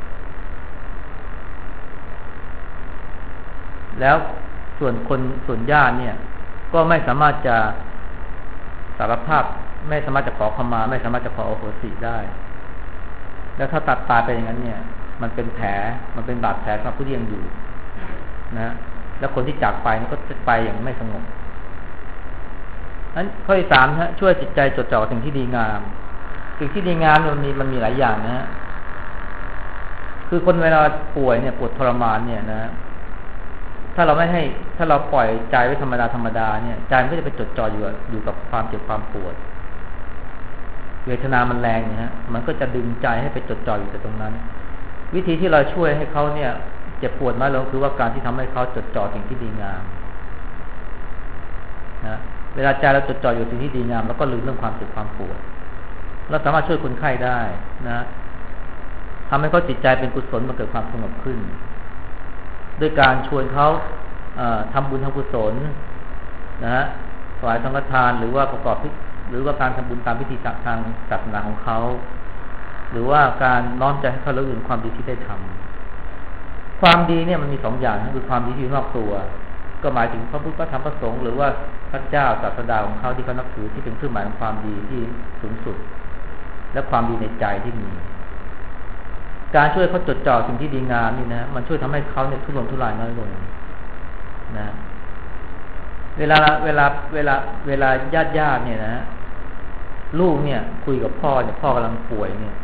แล้วส่วนญาติเนี่ยก็ไม่สามารถจะสารภาพไม่สามารถจะขอขมาไม่สามารถจะขออโหสิได้แล้วถ้าตัดตายไปอย่างนั้นเนี่ยมันเป็นแผลมันเป็นบาดแผลสำหรับผู้ที่ยังอยู่นะแล้วคนที่จากไปนี่ก็จะไปอย่างไม่สงบนั้นข้อที่3ฮะช่วยจิตใจจดจ่อสิ่งที่ดีงามสิ่งที่ดีงามมันมีหลายอย่างนะฮะคือคนเวลาป่วยเนี่ยปวดทรมานเนี่ยนะถ้าเราปล่อยใจไว้ธรรมดาเนี่ยใจมันก็จะไปจดจ่ออยู่กับความเจ็บความปวดเวทนามันแรงนะฮะมันก็จะดึงใจให้ไปจดจ่ออยู่แต่ตรงนั้นวิธีที่เราช่วยให้เขาเนี่ยเจ็บปวดน้อยลงคือว่าการที่ทำให้เขาจดจ่อสิ่งที่ดีงามนะเวลาใจเราจดจ่ออยู่สิ่งที่ดีงามแล้วก็ลืมเรื่องความเจ็บความปวดเราสามารถช่วยคนไข้ได้นะทำให้เขาจิตใจเป็นกุศลมาเกิดความสงบขึ้นด้วยการชวนเขาทำบุญทำกุศลนะฮะถวายสังฆทานหรือว่าประกอบหรือว่าการทำบุญตามพิธีทางศาสนาของเขาหรือว่าการน้อมใจให้เขาระลึกถึงความดีที่ได้ทำความดีเนี่ยมันมี2 อย่างคือความดีที่อยู่นอกตัวก็หมายถึงพระพุทธพระธรรมพระสงฆ์หรือว่าพระเจ้าศาสดาของเขาที่เขานับถือที่เป็นเครื่องหมายของความดีที่สูงสุดและความดีในใจที่มีการช่วยเขาจดจ่อสิ่งที่ดีงามนี่นะมันช่วยทำให้เขาเนี่ยทุรนทุรายน้อยลงนะเวลาญาติเนี่ยนะลูกเนี่ยคุยกับพ่อเนี่ยพ่อกำลังป่วยเนี่ย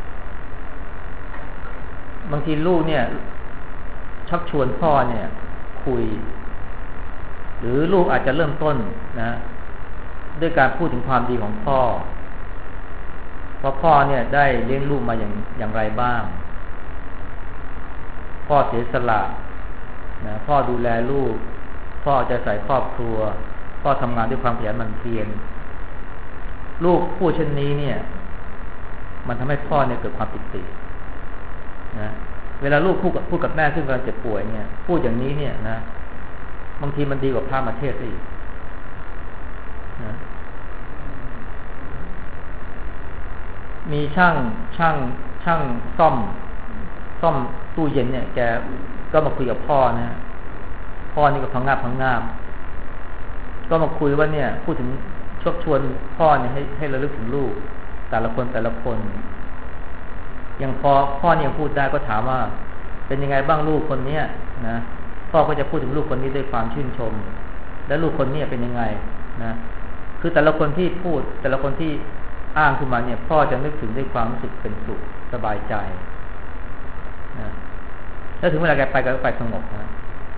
บางทีลูกเนี่ยชักชวนพ่อเนี่ยคุยหรือลูกอาจจะเริ่มต้นนะด้วยการพูดถึงความดีของพ่อเพราะพ่อเนี่ยได้เลี้ยงลูกมาอย่างไรบ้างพ่อเสียสละนะพ่อดูแลลูกพ่อจะใส่ครอบครัวพ่อทำงานด้วยความขยันหมั่นเพียรลูกพูดเช่นนี้เนี่ยมันทำให้พ่อเนี่ยเกิดความปิตินะเวลาลูกพูดกับแม่ซึ่งกำลังเจ็บป่วยเนี่ยพูดอย่างนี้เนี่ยนะบางทีมันดีกว่าพระมาเทศน์อีกนะมีช่างซ่อมตู้เย็นเนี่ยแกก็มาคุยกับพ่อนะพ่อนี่ก็พังงาบก็มาคุยว่าเนี่ยพูดถึงชักชวนพ่อเนี่ยให้ระลึกถึงลูกแต่ละคนอย่างพ่อเนี่ยพูดได้ก็ถามว่าเป็นยังไงบ้างลูกคนเนี้ยนะพ่อก็จะพูดถึงลูกคนนี้ด้วยความชื่นชมและลูกคนนี้เป็นยังไงนะคือแต่ละคนที่พูดแต่ละคนที่อ้างขึ้นมาเนี่ยพ่อจะนึกถึงด้วยความรู้สึกเป็นสุขสบายใจนะแล้วถึงเวลาแกไปก็ไปสงบนะ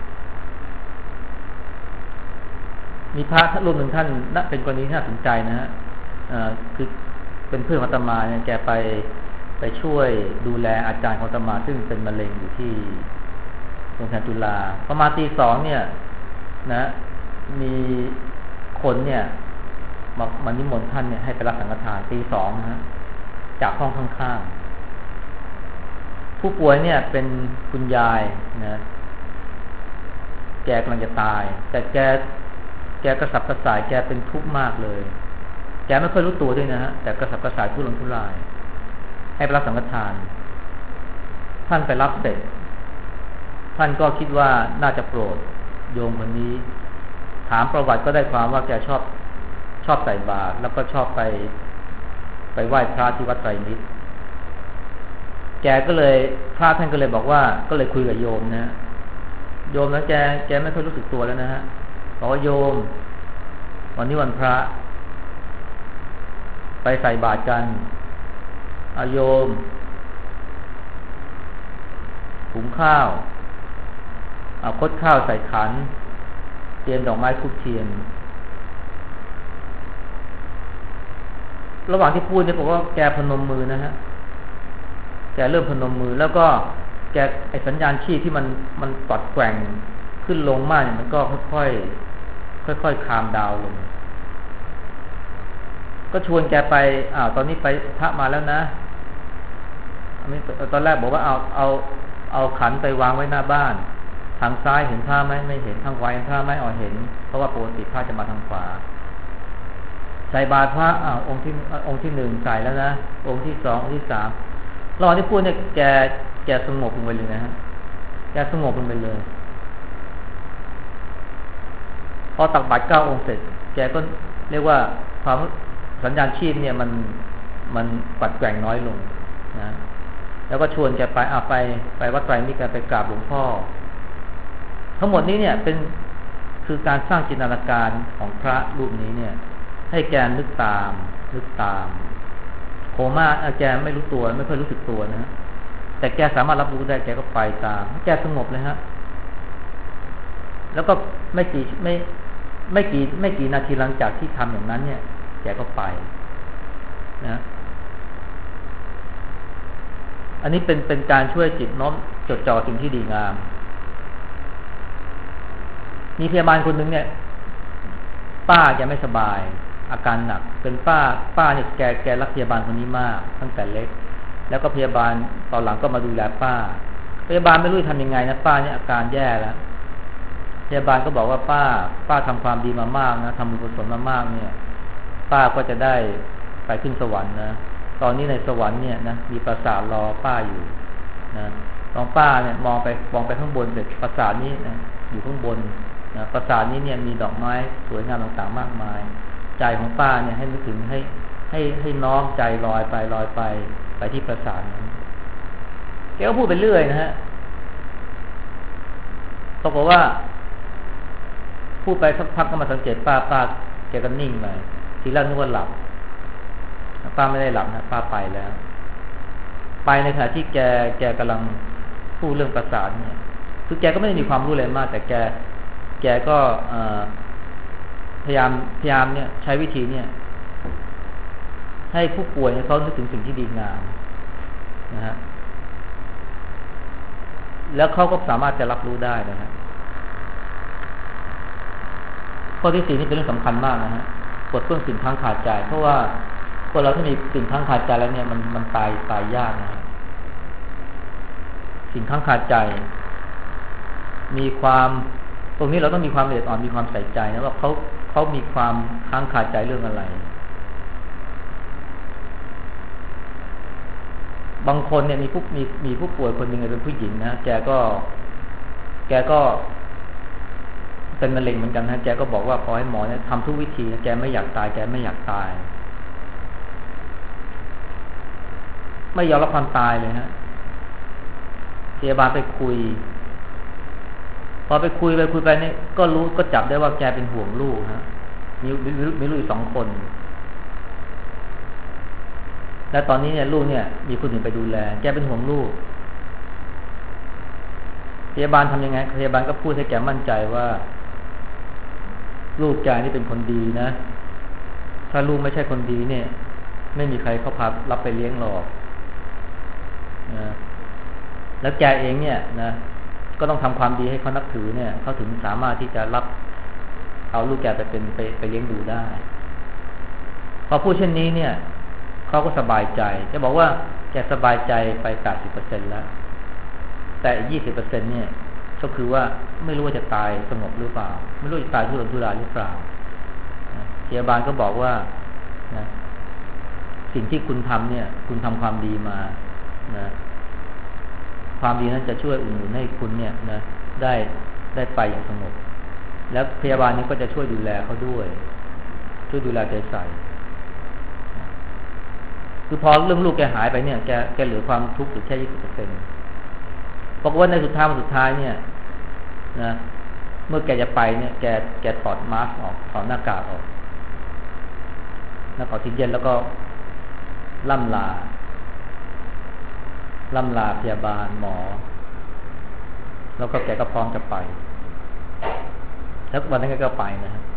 มีพระรูปหนึ่งท่านเป็นกรณีที่น่าสนใจนะฮะคือเป็นเพื่อนของอาตมาเนี่ยแกไปช่วยดูแลอาจารย์ของอาตมาซึ่งเป็นมะเร็งอยู่ที่โรงพยาบาลจุฬาประมาณตี 2เนี่ยนะมีคนเนี่ยมานิมนต์ท่านเนี่ยให้ไปรับสังฆทานตี 2นะฮะจากห้องข้างๆผู้ป่วยเนี่ยเป็นคุณยายนะแกกำลังจะตายแต่แกกระสับกระส่ายแกเป็นทุกข์มากเลยแกไม่ค่อยรู้ตัวด้วยนะฮะแต่กระสับกระส่ายทุรนทุรายให้ไปรับสังฆทานท่านไปรับเสร็จท่านก็คิดว่าน่าจะโปรดโยมคนนี้ถามประวัติก็ได้ความว่าแกชอบใส่บาตรแล้วก็ชอบไปไหว้พระที่วัดไตรมิตรแกก็เลยพระท่านก็เลยบอกว่าก็เลยคุยกับโยมนะโยมแล้วแกไม่ค่อยรู้สึกตัวแล้วนะฮะบอกว่าโยมวันนี้วันพระไปใส่บาตรกันโยมหุงข้าวคดข้าวใส่ขันเตรียมดอกไม้ธูปเทียนระหว่างที่พูดเนี่ยบอกว่าแกพนมมือนะฮะแกเริ่มพนมมือแล้วก็แกไอสัญญาณชีพที่มันปัดแกว่งขึ้นลงมากเนี่ยมันก็ค่อยคามดาวลงก็ชวนแกไปตอนนี้ไปพระมาแล้วนะตอนแรกบอกว่าเอาขันไปวางไว้หน้าบ้านทางซ้ายเห็นพระไหมไม่เห็นทางขวาเห็นพระไหมเห็นเพราะว่าปกติพระจะมาทางขวาใส่บาตรพระองค์ที่ 1ใส่แล้วนะองค์ที่ 2องค์ที่ 3ระหว่างที่พูดเนี่ยแกสงบลงไปเลยนะฮะแกสงบลงไปเลยพอตักบาตร9 องค์เสร็จแกก็เรียกว่าความสัญญาณชีพเนี่ยมันปัดแกว่งน้อยลงนะแล้วก็ชวนแกไปวัดไตรมิตรไปกราบหลวงพ่อทั้งหมดนี้เนี่ยคือการสร้างจินตนาการของพระรูปนี้เนี่ยให้แกนึกตามโคม่าแกไม่รู้ตัวไม่ค่อยรู้สึกตัวนะแต่แกสามารถรับรู้ได้แกก็ไปตามแกสงบเลยฮะแล้วก็ไม่กี่นาทีหลังจากที่ทำอย่างนั้นเนี่ยแกก็ไปนะอันนี้เป็นการช่วยจิตน้อมแกจดจ่อสิ่งที่ดีงามมีพยาบาลคนหนึ่งเนี่ยป้าแกไม่สบายอาการหนักเป็นป้าเนี่ยแกรักพยาบาลคนนี้มากตั้งแต่เล็กแล้วก็พยาบาลตอนหลังก็มาดูแลป้าพยาบาลไม่รู้จะทำยังไงนะป้าเนี่ยอาการแย่แล้วพยาบาลก็บอกว่าป้าทำความดีมามากนะทำบุญกุศลมามากเนี่ยป้าก็จะได้ไปขึ้นสวรรค์นะตอนนี้ในสวรรค์เนี่ยนะมีปราสาทรอป้าอยู่นะลองป้าเนี่ยมองไปข้างบนเด็กปราสาทนี้นะอยู่ข้างบนนะปราสาทนี้เนี่ยมีดอกไม้สวยงามต่างๆมากมายใจของป้าเนี่ยให้นึกถึงให้น้อมใจลอยไปที่ปราสาทนั้นแกก็พูดไปเรื่อยนะฮะปรากฏว่าพูดไปสักพักก็มาสังเกตป้าแกก็นิ่งไปทีแรกนึกว่าหลับป้าไม่ได้หลับนะป้าไปแล้วไปในขณะที่แกกำลังพูดเรื่องปราสาทเนี่ยคือแกก็ไม่ได้มีความรู้อะไรมากแต่แกก็พยายามเนี่ยใช้วิธีเนี่ยให้ผู้ป่วยเนี่ยเขานึกถึงสิ่งที่ดีงามนะฮะแล้วเขาก็สามารถจะรับรู้ได้นะฮะข้อที่4นี่เป็นเรื่องสำคัญมากนะฮะปลดเปลื้องสิ่งค้างคาใจเพราะว่าคนเราถ้ามีสิ่งค้างคาใจแล้วเนี่ยมันตายยากนะฮะสิ่งค้างคาใจมีความตรงนี้เราต้องมีความละเอียดอ่อนมีความใส่ใจนะว่าเขามีความค้างคาใจเรื่องอะไรบางคนเนี่ยมีผู้ป่วยคนหนึ่งเป็นผู้หญิงนะแกก็เป็นมะเร็งเหมือนกันนะแกก็บอกว่าขอให้หมอเนี่ยทำทุกวิธีแกไม่อยากตายไม่ยอมรับความตายเลยฮะพยาบาลไปคุยพอไปคุยไปเนี่ยก็จับได้ว่าแกเป็นห่วงลูกฮะมีลูกอีก2 คนและตอนนี้เนี่ยลูกเนี่ยมีคนอื่นไปดูแลแกเป็นห่วงลูกพยาบาลทำยังไงพยาบาลก็พูดให้แกมั่นใจว่าลูกแกนี่เป็นคนดีนะถ้าลูกไม่ใช่คนดีเนี่ยไม่มีใครเขาพารับไปเลี้ยงหรอกนะแล้วแกเองเนี่ยนะก็ต้องทำความดีให้เขานับถือเนี่ยเขาถึงสามารถที่จะรับเอาลูกแกไปเลี้ยงดูได้พอพูดเช่นนี้เนี่ยเขาก็สบายใจจะบอกว่าแกสบายใจไป 80% แล้วแต่อีก 20% เนี่ยก็คือว่าไม่รู้ว่าจะตายสงบหรือเปล่าไม่รู้จะตายทุรนทุรายหรือเปล่าพยาบาลก็บอกว่านะสิ่งที่คุณทำเนี่ยคุณทำความดีมานะความดีนั้นจะช่วยอุ่นหนุนให้คุณเนี่ยนะได้ไปอย่างสงบแล้วพยาบาลนี้ก็จะช่วยดูแลเขาด้วยช่วยดูแลใจใส่คือพอเรื่องลูกแกหายไปเนี่ยแกเหลือความทุกข์อยู่แค่ 20%บอกว่าในสุดท้ายเนี่ยนะเมื่อแกจะไปเนี่ยแกถอดมาสก์ออกถอดหน้ากากออกหน้ากากออกซิเจนแล้วก็ล่ำลาพยาบาลหมอแล้วก็แกก็พร้อมจะไปแล้ววันนั้นแกก็ไปนะฮะ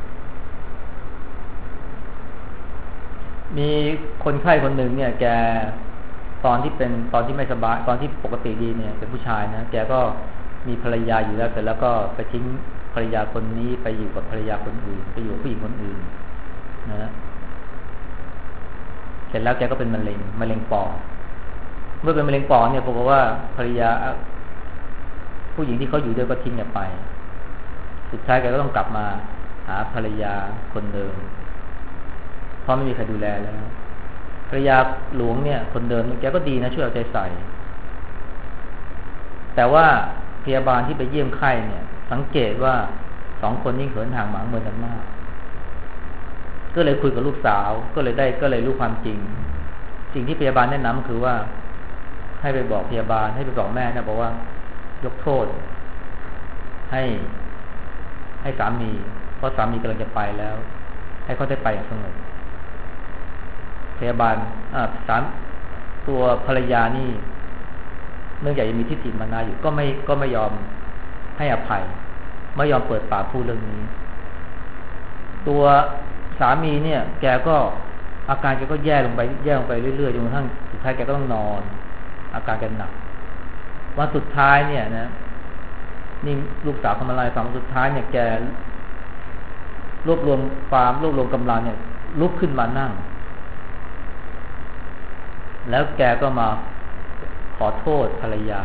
มีคนไข้คนหนึ่งเนี่ยแกตอนที่ไม่สบายตอนที่ปกติดีเนี่ยเป็นผู้ชายนะแกก็มีภรรยาอยู่แล้วเสร็จแล้วก็ไปทิ้งภรรยาคนนี้ไปอยู่กับภรรยาคนอื่นไปอยู่กับผู้หญิงคนอื่นนะเสร็จแล้วแกก็เป็นมะเร็งปอดเมื่อเป็นมะเร็งปอดเนี่ยปรากฏว่าภรรยาผู้หญิงที่เขาอยู่ด้วยก็ทิ้งแกไปสุดท้ายแกก็ต้องกลับมาหาภรรยาคนเดิมเพราะไม่มีใครดูแลแล้วภรรยาหลวงเนี่ยคนเดิมแกก็ดีนะช่วยเอาใจใส่แต่ว่าพยาบาลที่ไปเยี่ยมไข้เนี่ยสังเกตว่า2 คนนี้เขินห่างหมางเมินกันมากก็เลยคุยกับลูกสาวก็เลยรู้ความจริงสิ่งที่พยาบาลแนะนำคือว่าให้ไปบอกพยาบาลให้ไปบอกแม่นะบอกว่ายกโทษให้สามีเพราะสามีกำลังจะไปแล้วให้เขาได้ไปอย่างสงบพยาบาลตัวภรรยานี่เนื่องจากยังมีทิฏฐิมานะอยู่ก็ไม่ยอมให้อภัยไม่ยอมเปิดปากพูดเรื่องนี้ตัวสามีเนี่ยแกก็อาการแกก็แย่ลงไปเรื่อยๆจนกระทั่งสุดท้ายแกก็ต้องนอนอาการแกหนักวันสุดท้ายเนี่ยนะนี่ลูกสาวเขามาเล่าให้ฟังสุดท้ายเนี่ยแกรวบรวมกำลังเนี่ยลุกขึ้นมานั่งแล้วแกก็มาขอโทษภรรยา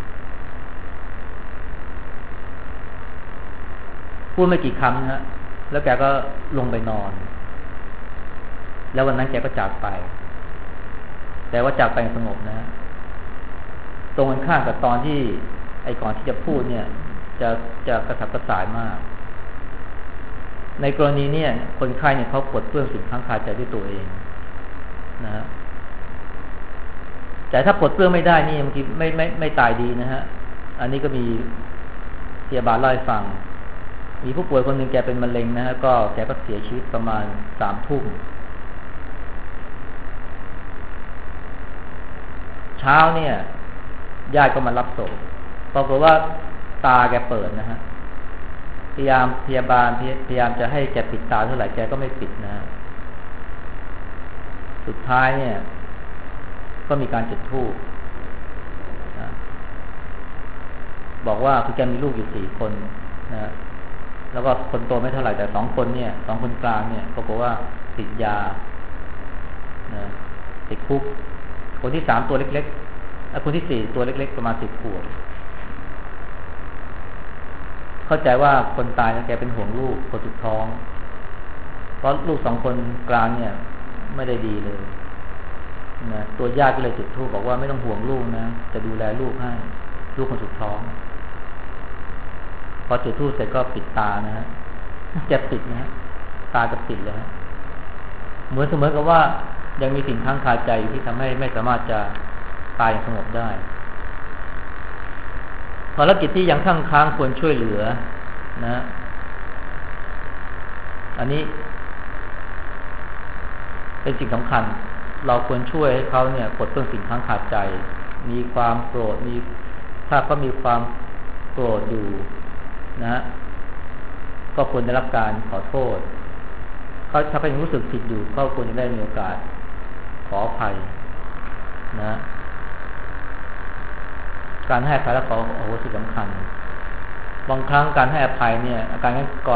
พูดไม่กี่คำนะฮะแล้วแกก็ลงไปนอนแล้ววันนั้นแกก็จากไปแต่ว่าจากไปสงบนะตรงกันข้ามกับตอนที่ก่อนที่จะพูดเนี่ยจะกระสับกระส่ายมากในกรณีเนี่ยคนไข้เนี่ยเขาปวดเปื้อนสิ่งค้างคาใจด้วยตัวเองนะฮะแต่ถ้าปวดเปื้อนไม่ได้นี่บางทีไม่ตายดีนะฮะอันนี้ก็มีพยาบาลเล่าให้ฟังมีผู้ป่วยคนหนึ่งแกเป็นมะเร็งนะฮะก็แกก็เสียชีวิตประมาณ3 ทุ่มเช้าเนี่ยญาติก็มารับศพปรากฏว่าตาแกเปิดนะฮะพยาบาลพยายามจะให้แกปิดตาเท่าไหร่แกก็ไม่ปิดนะสุดท้ายเนี่ยก็มีการจุดธูปบอกว่าคือแกมีลูกอยู่4 คนนะแล้วก็คนโตไม่เท่าไหร่แต่2 คนเนี่ย2 คนกลางเนี่ยปรากฏว่าติดยานะติดคุกคนที่3ตัวเล็กๆคนที่4ตัวเล็กๆประมาณ10 ขวบเข้าใจว่าคนตายนะแกเป็นห่วงลูกคนสุดท้องเพราะลูก2 คนกลางเนี่ยไม่ได้ดีเลยนะตัวญาติก็เลยจุดธูปบอกว่าไม่ต้องห่วงลูกนะจะดูแลลูกให้ลูกคนสุดท้องพอจุดธูปเสร็จก็ปิดตานะฮะจะปิดนะฮะตาจะปิดเลยฮะเหมือนกับว่ายังมีสิ่งค้างคาใจอยู่ที่ทำให้ไม่สามารถจะตายอย่างสงบได้ภารกิจที่ยังค้างควรช่วยเหลือนะอันนี้เป็นสิ่งสำคัญเราควรช่วยให้เขาเนี่ยปลดเปลื้องสิ่งค้างคาใจมีความโกรธถ้าเขามีความโกรธอยู่นะก็ควรได้รับการขอโทษถ้าเขายังรู้สึกผิดอยู่ก็ควรจะได้มีโอกาสขออภัยนะการให้อภัยและขอโอโหสิสำคัญบางครั้งการให้อภัยเนี่ยการ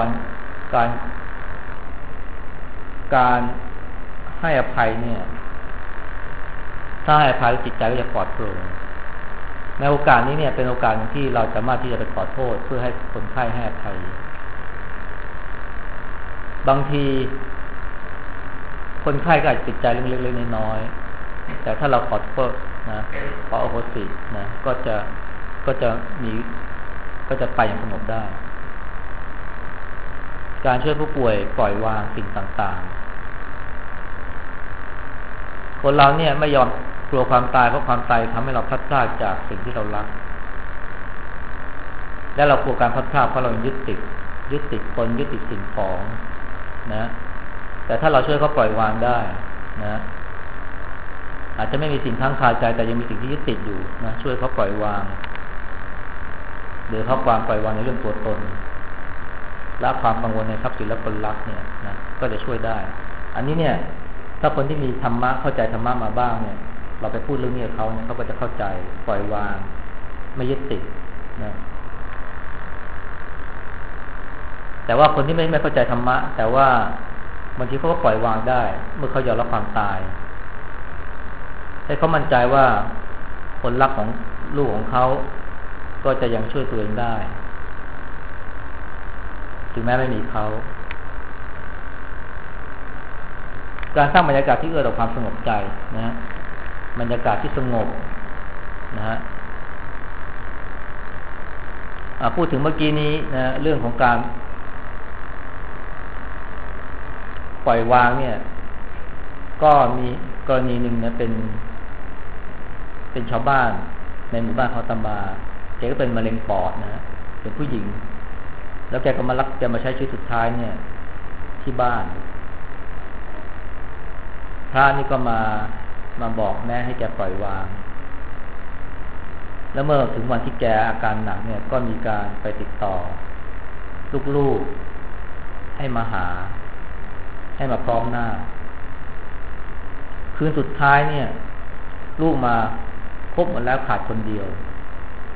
ให้อภัยเนี่ยถ้าให้อภัยจิตใจก็จะปลอดโปร่งในโอกาสนี้เนี่ยเป็นโอกาสที่เราสามารถที่จะไปขอโทษเพื่อให้คนไข้ให้อภัยบางทีคนไข้ก็อาจติดใจเรื่องเล็กๆน้อยๆแต่ถ้าเราขอโทษนะขออโหสินะก็จะไปอย่างสงบได้การช่วยผู้ป่วยปล่อยวางสิ่งต่างๆคนเราเนี่ยไม่ยอมกลัวความตายเพราะความตายทำให้เราพลัดพรากจากสิ่งที่เรารักและเรากลัวการพลัดพรากเพราะเรายึดติดคนยึดติดสิ่งของนะแต่ถ้าเราช่วยเขาปล่อยวางได้นะอาจจะไม่มีสิ่งค้างคาใจแต่ยังมีสิ่งที่ยึดติดอยู่นะช่วยเขาปล่อยวางหรือเขาปล่อยวางในเรื่องตัวตนและความกังวลในทรัพย์สินและคนรักเนี่ยนะก็จะช่วยได้อันนี้เนี่ยถ้าคนที่มีธรรมะเข้าใจธรรมะมาบ้างเนี่ยเราไปพูดเรื่องนี้กับเขาเนี่ยเขาก็จะเข้าใจปล่อยวางไม่ยึดติดนะแต่ว่าคนที่ไม่เข้าใจธรรมะแต่ว่าบางทีเขาก็ปล่อยวางได้เมื่อเขายอมรับความตายให้เขามั่นใจว่าคนรักของลูกของเขาก็จะยังช่วยตัวเองได้ถึงแม้ไม่มีเขาการสร้างบรรยากาศที่เอื้อต่อความสงบใจนะบรรยากาศที่สงบนะฮะพูดถึงเมื่อกี้นี้นะเรื่องของการปล่อยวางเนี่ยก็มีกรณีหนึ่งนะเป็นชาวบ้านในหมู่บ้านเขาตำบาแกก็เป็นมะเร็งปอดนะฮะเป็นผู้หญิงแล้วแกก็มาใช้ชีวิตสุดท้ายเนี่ยที่บ้านพระนี่ก็มาบอกแม่ให้แกปล่อยวางแล้วเมื่อถึงวันที่แกอาการหนักเนี่ยก็มีการไปติดต่อลูกๆให้มาหาให้มาพร้อมหน้าคืนสุดท้ายเนี่ยลูกมาครบหมดแล้วขาดคนเดียว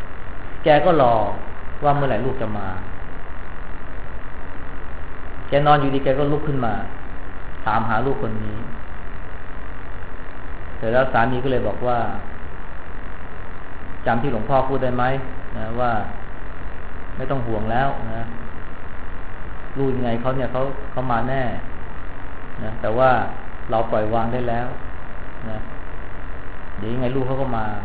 แกก็รอว่าเมื่อไหร่ลูกจะมาแกนอนอยู่ดีแกก็ลุกขึ้นมาถามหาลูกคนนี้เสร็จแล้วสามีก็เลยบอกว่าจำที่หลวงพ่อพูดได้ไหมนะว่าไม่ต้องห่วงแล้วนะลูกยังไงเขาเนี่ยเขามาแน่นะแต่ว่าเราปล่อยวางได้แล้วนะเดี๋ยวยังไงลูกเขาก็มา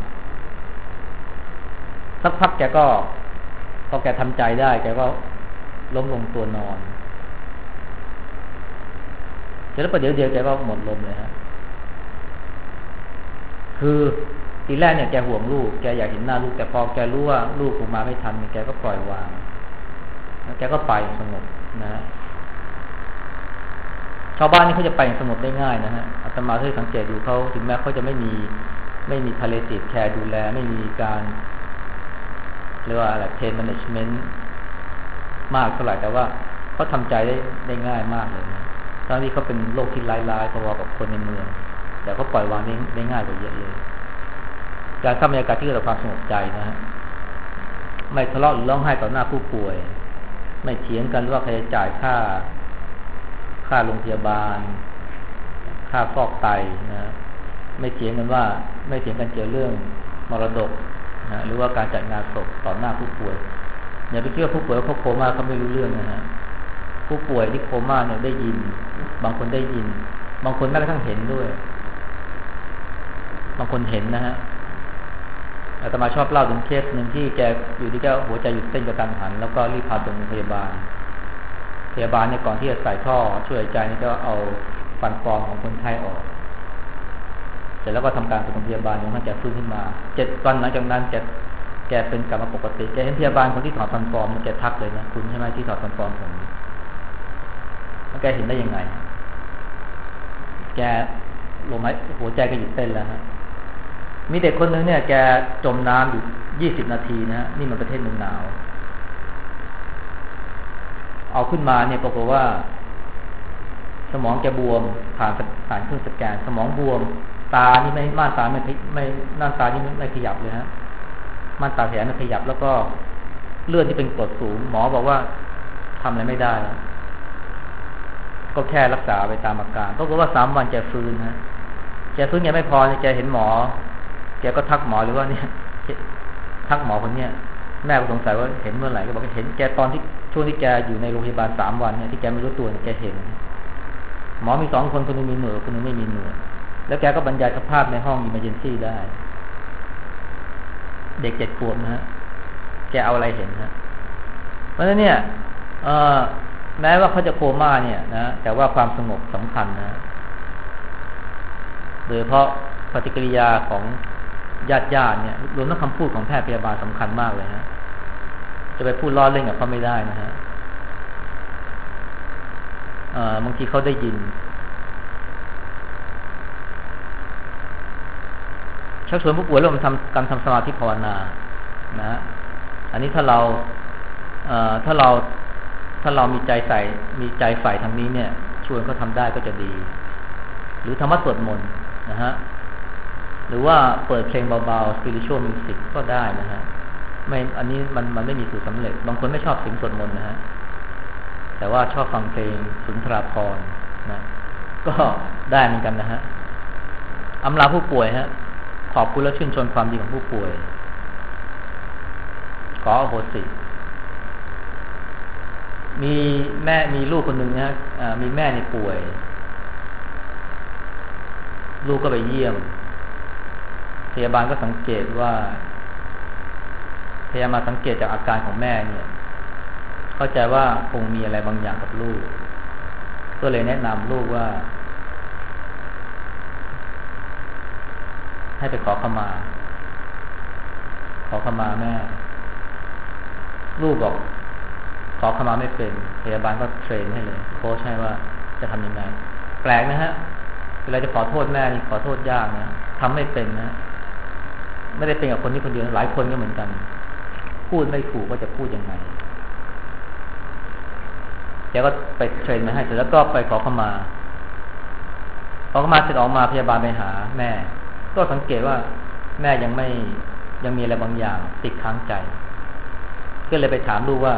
สักพักแกก็พอแกทำใจได้แกก็ล้มลงตัวนอนเสร็จแล้วประเดี๋ยวแกก็หมดลมเลยฮะคือทีแรกเนี่ยแกห่วงลูกแกอยากเห็นหน้าลูกแต่พอแกรู้ว่าลูกคงมาไม่ทันแกก็ปล่อยวางแล้วแกก็ไปสงบนะชาวบ้านนี่เขาจะไปสงบได้ง่ายนะฮะอาตมาเคยสังเกตดูเขาถึงแม้เขาจะไม่มีpalliative careดูแลไม่มีการเรียกว่าอะไร pain management มากเท่าไหร่แต่ว่าเขาทำใจได้ง่ายมากเลยนะทั้งที่เขาเป็นโรคที่ร้ายๆพอๆกับคนในเมืองแต่เขาปล่อยวางได้ง่ายกว่าเยอะเลยการสร้างบรรยากาศที่เกิดจากความสงบใจนะฮะไม่ทะเลาะหรือร้องไห้ต่อหน้าผู้ป่วยไม่เถียงกันว่าใครจะจ่ายค่าโรงพยาบาลค่าฟอกไตนะไม่เถียงกันเกี่ยวเรื่องมรดกนะหรือว่าการจัดงานศพต่อหน้าผู้ป่วยอย่าไปคิดว่าผู้ป่วยเขาโคม่าเขาไม่รู้เรื่องนะฮะผู้ป่วยที่โคม่าเนี่ยได้ยินบางคนได้ยินบางคนแม้กระทั่งเห็นด้วยบางคนเห็นนะฮะอาตมาชอบเล่าถึงเคสหนึ่งที่แกอยู่ที่แกหัวใจหยุดเต้นกระทันหันแล้วก็รีบพาส่งโรงพยาบาลเนี่ยก่อนที่จะใส่ท่อช่วยหายใจนี่ก็เอาฟันปลอมของคนไข้ออกเสร็จแล้วก็ทำการส่งโรงพยาบาลจนกระทั่งแกฟื้นขึ้นมา7 วันหลังจากนั้นแกเป็นกลับมาปกติแกเห็นพยาบาลคนที่ถอดฟันปลอมแกทักเลยนะคุณใช่ไหมที่ถอดฟันปลอมผมแล้วแกเห็นได้ยังไงแกลมหายหัวใจแกหยุดเต้นแล้วฮะมีเด็กคนนึงเนี่ยแกจมน้ำอยู่20 นาทีนะนี่มันประเทศเมืองหนาวเอาขึ้นมาเนี่ยปรากฏว่าสมองแกบวมผ่านเครื่องสแกนสมองบวมตานี่ไม่ม่านตาไม่น่านตานี่ไม่ขยับเลยฮะม่านตาแผลไม่ขยับแล้วก็เลือดที่เป็นกรดสูงหมอบอกว่าทำอะไรไม่ได้แล้วก็แค่รักษาไปตามอาการปรากฏว่า3 วันแกฟื้นนะแกฟื้นยังไม่พอแกเห็นหมอแกก็ทักหมอหรือว่าเนี่ยทักหมอคนเนี้ยแม่ก็สงสัยว่าเห็นเมื่อไหร่ก็บอกเห็นแกตอนที่ช่วงที่แกอยู่ในโรงพยาบาล3 วันเนี่ยที่แกไม่รู้ตัวเนี่ยแกเห็นหมอมี2 คนคนนึงมีหนวดคนนึงไม่มีหนวดแล้วแกก็บรรยายสภาพในห้อง emergency ได้เด็ก7 ขวบนะฮะแกเอาอะไรเห็นฮะเพราะฉะนั้นเนี่ยแม้ว่าเขาจะโคม่าเนี่ยนะแต่ว่าความสงบสำคัญนะโดยเฉพาะปฏิกิริยาของญาติเนี่ยรวมทั้งคำพูดของแพทย์พยาบาลสำคัญมากเลยฮะจะไปพูดล้อเล่นกับเขาไม่ได้นะฮะบางทีเขาได้ยินชักชวนผู้ป่วยเริ่มการทำสมาธิภาวนานะฮะอันนี้ถ้าเรามีใจใฝ่ทางนี้เนี่ยชวนเขาทำได้ก็จะดีหรือธรรมะสวดมนต์นะฮะหรือว่าเปิดเพลงเบาๆ spiritual music ก็ได้นะฮะอันนี้มันไม่มีสูตรสำเร็จบางคนไม่ชอบเสียงสวดมนต์นะฮะแต่ว่าชอบฟังเพลงสุนทราภรณ์นะก็ได้เหมือนกันนะฮะอำลาผู้ป่วยฮะขอบคุณและชื่นชมความดีของผู้ป่วยขออโหสิมีลูกคนหนึ่งนะมีแม่ในป่วยลูกก็ไปเยี่ยมพยาบาลก็สังเกตว่าพยายามมาสังเกตจากอาการของแม่เนี่ยเข้าใจว่าคงมีอะไรบางอย่างกับลูกก็เลยแนะนำลูกว่าให้ไปขอขมาแม่ลูกบอกขอขมาไม่เป็นพยาบาลก็เทรนให้เลยโค้ชให้ว่าจะทำยังไงแปลกนะฮะเวลาจะขอโทษแม่นี่ขอโทษยากนะทำไม่เป็นนะไม่ได้เป็นกับคนนี้คนเดียวหลายคนก็เหมือนกันพูดไม่ถูกว่าจะพูดยังไงแกก็ไปเทรนมาให้เสร็จแล้วก็ไปขอขมาเสร็จออกมาพยาบาลไปหาแม่ก็สังเกตว่าแม่ยังมีอะไรบางอย่างติดค้างใจก็เลยไปถามลูกว่า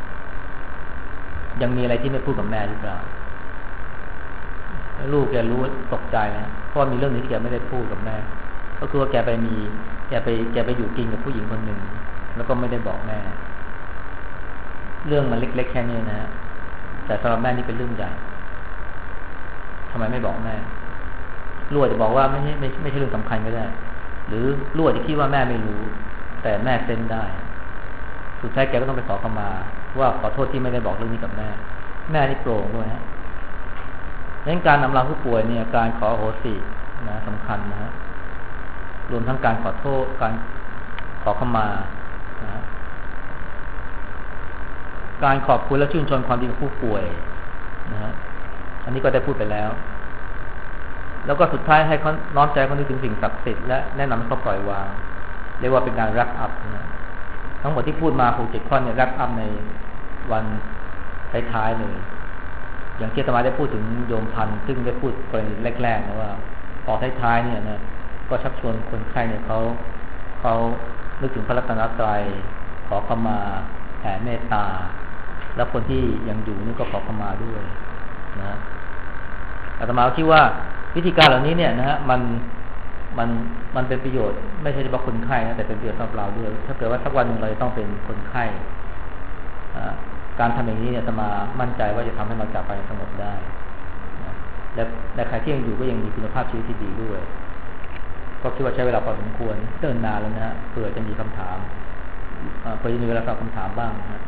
ยังมีอะไรที่ไม่พูดกับแม่หรือเปล่าลูกแกรู้ตกใจนะเพราะมีเรื่องนี้ที่แกไม่ได้พูดกับแม่ก็คือว่าแกไปอยู่กินกับผู้หญิงคนหนึ่งแล้วก็ไม่ได้บอกแม่เรื่องมันเล็กๆแค่นี้นะฮะแต่สำหรับแม่นี่เป็นเรื่องใหญ่ทำไมไม่บอกแม่ลูกจะบอกว่าไม่ใช่เรื่องสำคัญก็ได้หรือลูกจะคิดว่าแม่ไม่รู้แต่แม่เซ็นได้สุดท้ายแกก็ต้องไปขอขมาว่าขอโทษที่ไม่ได้บอกเรื่องนี้กับแม่นี่โปร่งด้วยฮะดังนั้นการนำเราผู้ป่วยเนี่ยการขอโหสินะสำคัญนะฮะรวมทั้งการขอโทษการขอขมานะการขอบคุณและชื่นชมความดีของผู้ป่วยนะฮะอันนี้ก็ได้พูดไปแล้วแล้วก็สุดท้ายให้เขาน้อมใจเขานึกถึงสิ่งศักดิ์สิทธิ์และแนะนำให้เขาปล่อยวางเรียกว่าเป็นการwrap upนะทั้งหมดที่พูดมา6-7 ข้อเนี่ยwrap upในวันท้ายๆเลยอย่างที่อาตมาได้พูดถึงโยมพันธุ์ซึ่งได้พูดกรณีแรกๆนะว่าพอท้ายๆเนี่ยนะก็ชักชวนคนไข้เนี่ยเขานึกถึงพระรัตนตรัยขอขมาแผ่เมตตาแล้วคนที่ยังอยู่นี่ก็ขอขมาด้วยนะอาตมาคิดว่าวิธีการเหล่านี้เนี่ยนะฮะมันเป็นประโยชน์ไม่ใช่เฉพาะคนไข้นะแต่เป็นประโยชน์สำหรับเราด้วยถ้าเกิดว่าสักวันหนึ่งเราจะต้องเป็นคนไข้การทำอย่างนี้เนี่ยอาตมามั่นใจว่าจะทำให้เราจากไปสงบได้นะและใครที่ยังอยู่ก็ยังมีคุณภาพชีวิตที่ดีด้วยก็คิดว่าใช้เวลาพอสมควรเดินนานแล้วนะฮะเผื่อจะมีคำถามเผื่อจะมีเวลาตอบคำถามบ้างนะ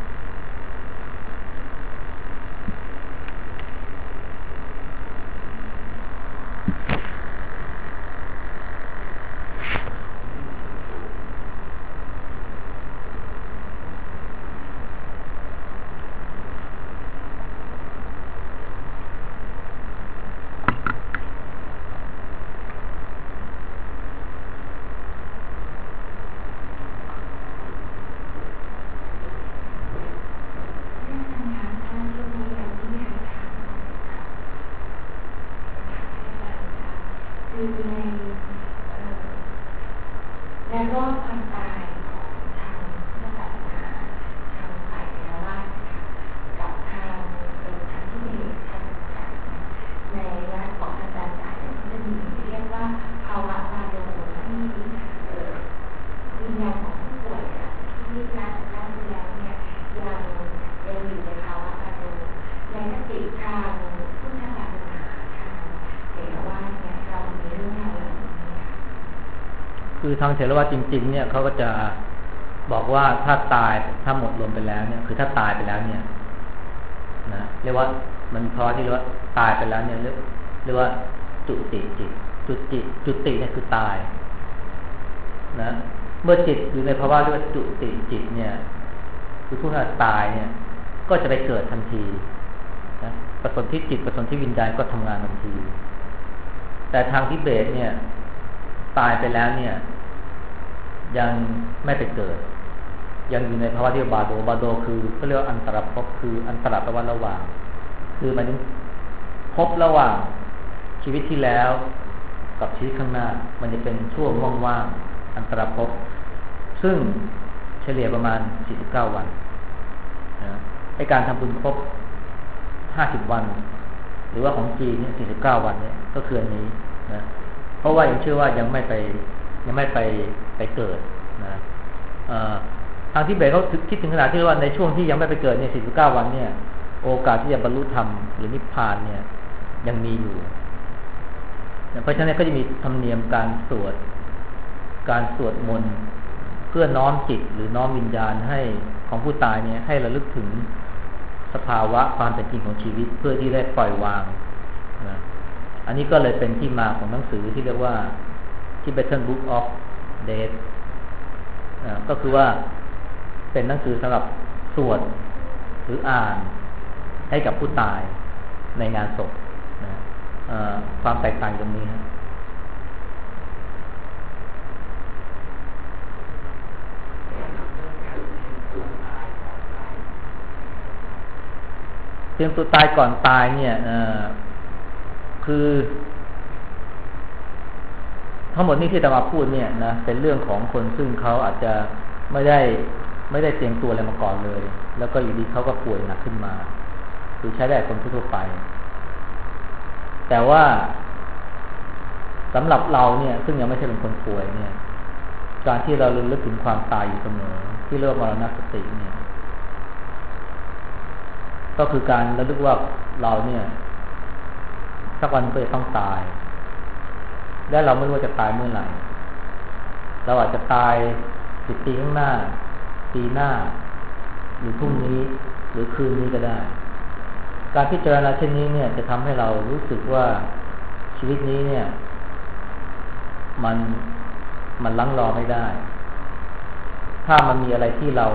คือทางเถรวาทจริงๆเนี่ยเขาก็จะบอกว่าถ้าตายถ้าหมดลมไปแล้วเนี่ยคือถ้าตายไปแล้วเนี่ยนะเรียกว่ามันพอที่เรียกว่าตายไปแล้วเนี่ยเรียกว่าจุติจิตจุติเนี่ยคือตายนะเมื่อจิตอยู่ในภาวะเรียกว่าจุติจิตเนี่ยคือผู้ที่ตายเนี่ยก็จะไปเกิดทันทีนะปสนธิจิตปสนธิวิญญาณก็ทำงานทันทีแต่ทางทิเบตเนี่ยตายไปแล้วเนี่ยยังไม่ไปเกิดยังอยู่ในภาวะที่บาโดคือเขาเรียกว่าอันตรภพคืออันตรภาวะระหว่างคือมันภพระหว่างชีวิตที่แล้วกับชีวิตข้างหน้ามันจะเป็นช่วงว่างๆอันตรภพซึ่งเฉลี่ยประมาณ49วันนะให้การทำบุญครบ50วันหรือว่าของจีนเนี่ย49วันเนี่ยก็คืออันนี้นะเพราะว่ายังเชื่อว่ายังไม่ไปเกิดนะทางที่เบสเขาคิดถึงขนาดที่ว่าในช่วงที่ยังไม่ไปเกิดเนี่ย49วันเนี่ยโอกาสที่จะบรรลุธรรมหรือนิพพานเนี่ยยังมีอยู่เพราะฉะนั้นก็จะมีธรรมเนียมการสวดมนต์เพื่อน้อมจิตหรือน้อมวิญญาณให้ของผู้ตายเนี่ยให้ระลึกถึงสภาวะความเป็นจริงของชีวิตเพื่อที่ได้ปล่อยวางนะอันนี้ก็เลยเป็นที่มาของหนังสือที่เรียกว่า Tibetan Book of Death ก็คือว่าเป็นหนังสือสำหรับสวดหรืออ่านให้กับผู้ตายในงานศพนะความแตกต่างตรงนี้ครับเตรียมตัวตายก่อนตายเนี่ยคือทั้งหมดนี้ที่อาตมาพูดเนี่ยนะเป็นเรื่องของคนซึ่งเขาอาจจะไม่ได้ไม่ได้เตรียมตัวอะไรมาก่อนเลยแล้วก็อยู่ดีเขาก็ป่วยหนักขึ้นมาคือใช้ได้คนทั่วไปแต่ว่าสำหรับเราเนี่ยซึ่งยังไม่ใช่เป็นคนป่วยเนี่ยการที่เราระลึกถึงความตายอยู่เสมอที่เรียกว่ามรณสติเนี่ยก็คือการระลึกว่าเราเนี่ยสักวันก็จะต้องตายและเราไม่รู้ว่าจะตายเมื่อไหร่เราอาจจะตาย10 ปีข้างหน้าปีหน้าหรือพรุ่งนี้หรือคืนนี้ก็ได้การพิจารณาเช่นนี้เนี่ยจะทำให้เรารู้สึกว่าชีวิตนี้เนี่ยมันลั้งรอไม่ได้ถ้ามันมีอะไรที่เรา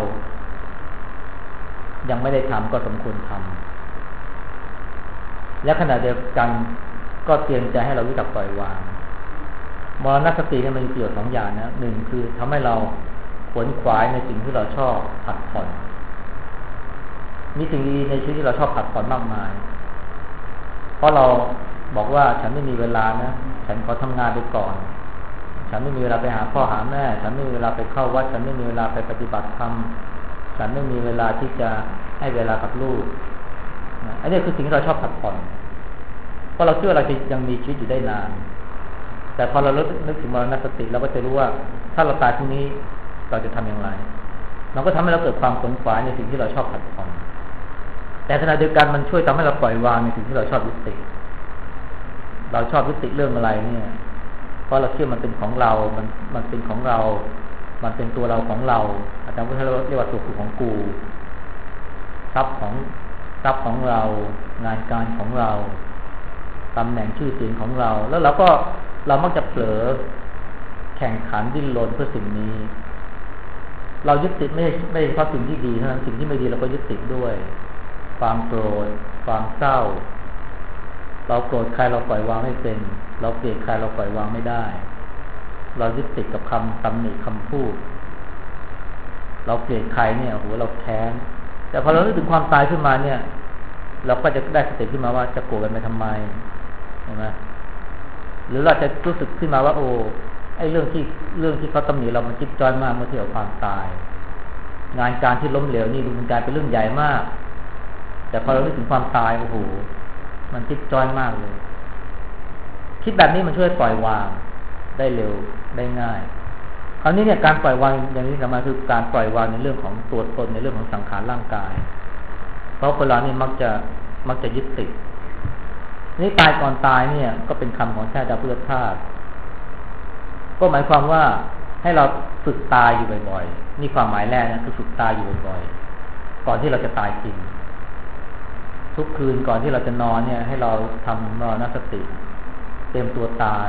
ยังไม่ได้ทำก็สมควรทำและขณะเดียวกันก็เตือนใจให้เรารู้จักปล่อยวางมรณสติเนี่ยมันมีประโยชน์2 อย่างนะ1คือทำให้เราขวนขวายในสิ่งที่เราชอบผัดผ่อนมีสิ่งดีในชีวิตที่เราชอบผัดผ่อนมากมายเพราะเราบอกว่าฉันไม่มีเวลานะฉันขอทำงานไปก่อนฉันไม่มีเวลาไปหาพ่อหาแม่ฉันไม่มีเวลาไปเข้าวัดฉันไม่มีเวลาไปปฏิบัติธรรมฉันไม่มีเวลาที่จะให้เวลากับลูกอันนี้คือสิ่งที่เราชอบผัดผ่อนเพราะเราเชื่อเราจะยังมีชีวิตอยู่ได้นานแต่พอเรานึกถึงมรณสติเราก็จะรู้ว่าถ้าเราตายพรุ่งนี้เราจะทำอย่างไรมันก็ทำให้เราเกิดความขวนขวายในสิ่งที่เราชอบผัดผ่อนแต่ขณะเดียวกันมันช่วยทำให้เราปล่อยวางในสิ่งที่เราชอบยึดติดเราชอบยึดติดเรื่องอะไรเนี่ยเพราะเราเชื่อมันเป็นของเรามันเป็นของเรามันเป็นตัวเราของเราอาจารย์พุทธเรียกว่าตัวของกูทรัพย์ของเรางานการของเราตำแหน่งชื่อเสียงของเราแล้วเรามักจะเผลอแข่งขันดิ้นรนเพื่อสิ่งนี้เรายึดติดไม่เฉพาะสิ่งที่ดีเท่านั้นสิ่งที่ไม่ดีเราก็ยึดติดด้วยความโกรธความเศร้าเราโกรธใครเราปล่อยวางไม่เป็นเราเกลียดใครเราปล่อยวางไม่ได้เรายึดติดกับคำตำหนิคำพูดเราเกลียดใครเนี่ยโหเราแค้นแต่พอเรานึกถึงความตายขึ้นมาเนี่ยเราก็จะได้สติขึ้นมาว่าจะโกรธกันไปทำไมเห็นไหมหรือเราจะรู้สึกขึ้นมาว่าโอ้ไอ้เรื่องที่เขาตำหนิเรามันจิ๊บจ้อยมากเมื่อเทียบกับความตายงานการที่ล้มเหลวนี่ดูมันกลายเป็นเรื่องใหญ่มากแต่พอเรานึกถึงความตายโอ้โหมันจิ๊บจ้อยมากเลยคิดแบบนี้มันช่วยปล่อยวางได้เร็วได้ง่ายคราวนี้เนี่ยการปล่อยวางอย่างนี้สำคัญคือการปล่อยวางในเรื่องของตัวตนในเรื่องของสังขารร่างกายเพราะคนเรานี่มักจะยึดติดนี่ตายก่อนตายเนี่ยก็เป็นคำของท่านพุทธทาสก็หมายความว่าให้เราฝึกตายอยู่บ่อยๆนี่ความหมายแรกนะคือฝึกตายอยู่บ่อยๆก่อนที่เราจะตายจริงทุกคืนก่อนที่เราจะนอนเนี่ยให้เราทำมรณสติเตรียมตัวตาย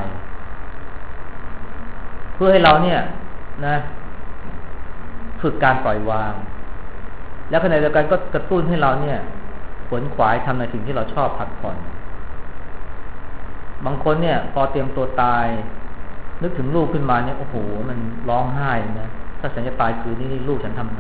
เพื่อให้เราเนี่ยนะฝึกการปล่อยวางแล้วขณะเดียวกันก็กระตุ้นให้เราเนี่ยขวนขวายทำในสิ่งที่เราชอบผัดผ่อนบางคนเนี่ยพอเตรียมตัวตายนึกถึงลูกขึ้นมาเนี่ยโอ้โหมันร้องไห้นะถ้าฉันจะตายคืนนี้ลูกฉันทำไง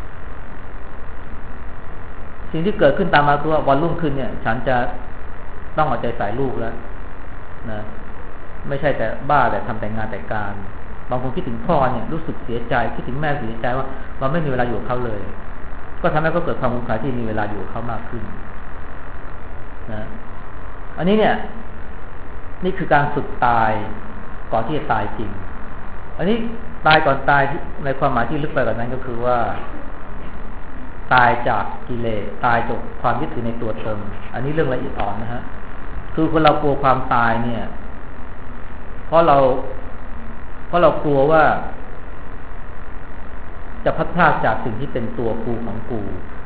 สิ่งที่เกิดขึ้นตามมาคือว่าวันรุ่งขึ้นเนี่ยฉันจะต้องเอาใจใส่ลูกแล้วนะไม่ใช่แต่บ้าแต่ทำแต่งานแต่การบางคนคิดถึงพ่อเนี่ยรู้สึกเสียใจคิดถึงแม่เสียใจว่าเราไม่มีเวลาอยู่กับเขาเลยก็ทำให้เขาเกิดความขวนขวายที่มีเวลาอยู่กับเขามากขึ้นนะอันนี้เนี่ยนี่คือการฝึกตายก่อนที่จะตายจริงอันนี้ตายก่อนตายในความหมายที่ลึกไปกว่านั้นก็คือว่าตายจากกิเลสตายจากความยึดถือในตัวตนอันนี้เรื่องละเอียดอ่อนนะฮะคือคนเรากลัวความตายเนี่ยเพราะเรากลัวว่าจะพัดพลาดจากสิ่งที่เป็นตัวกูของกู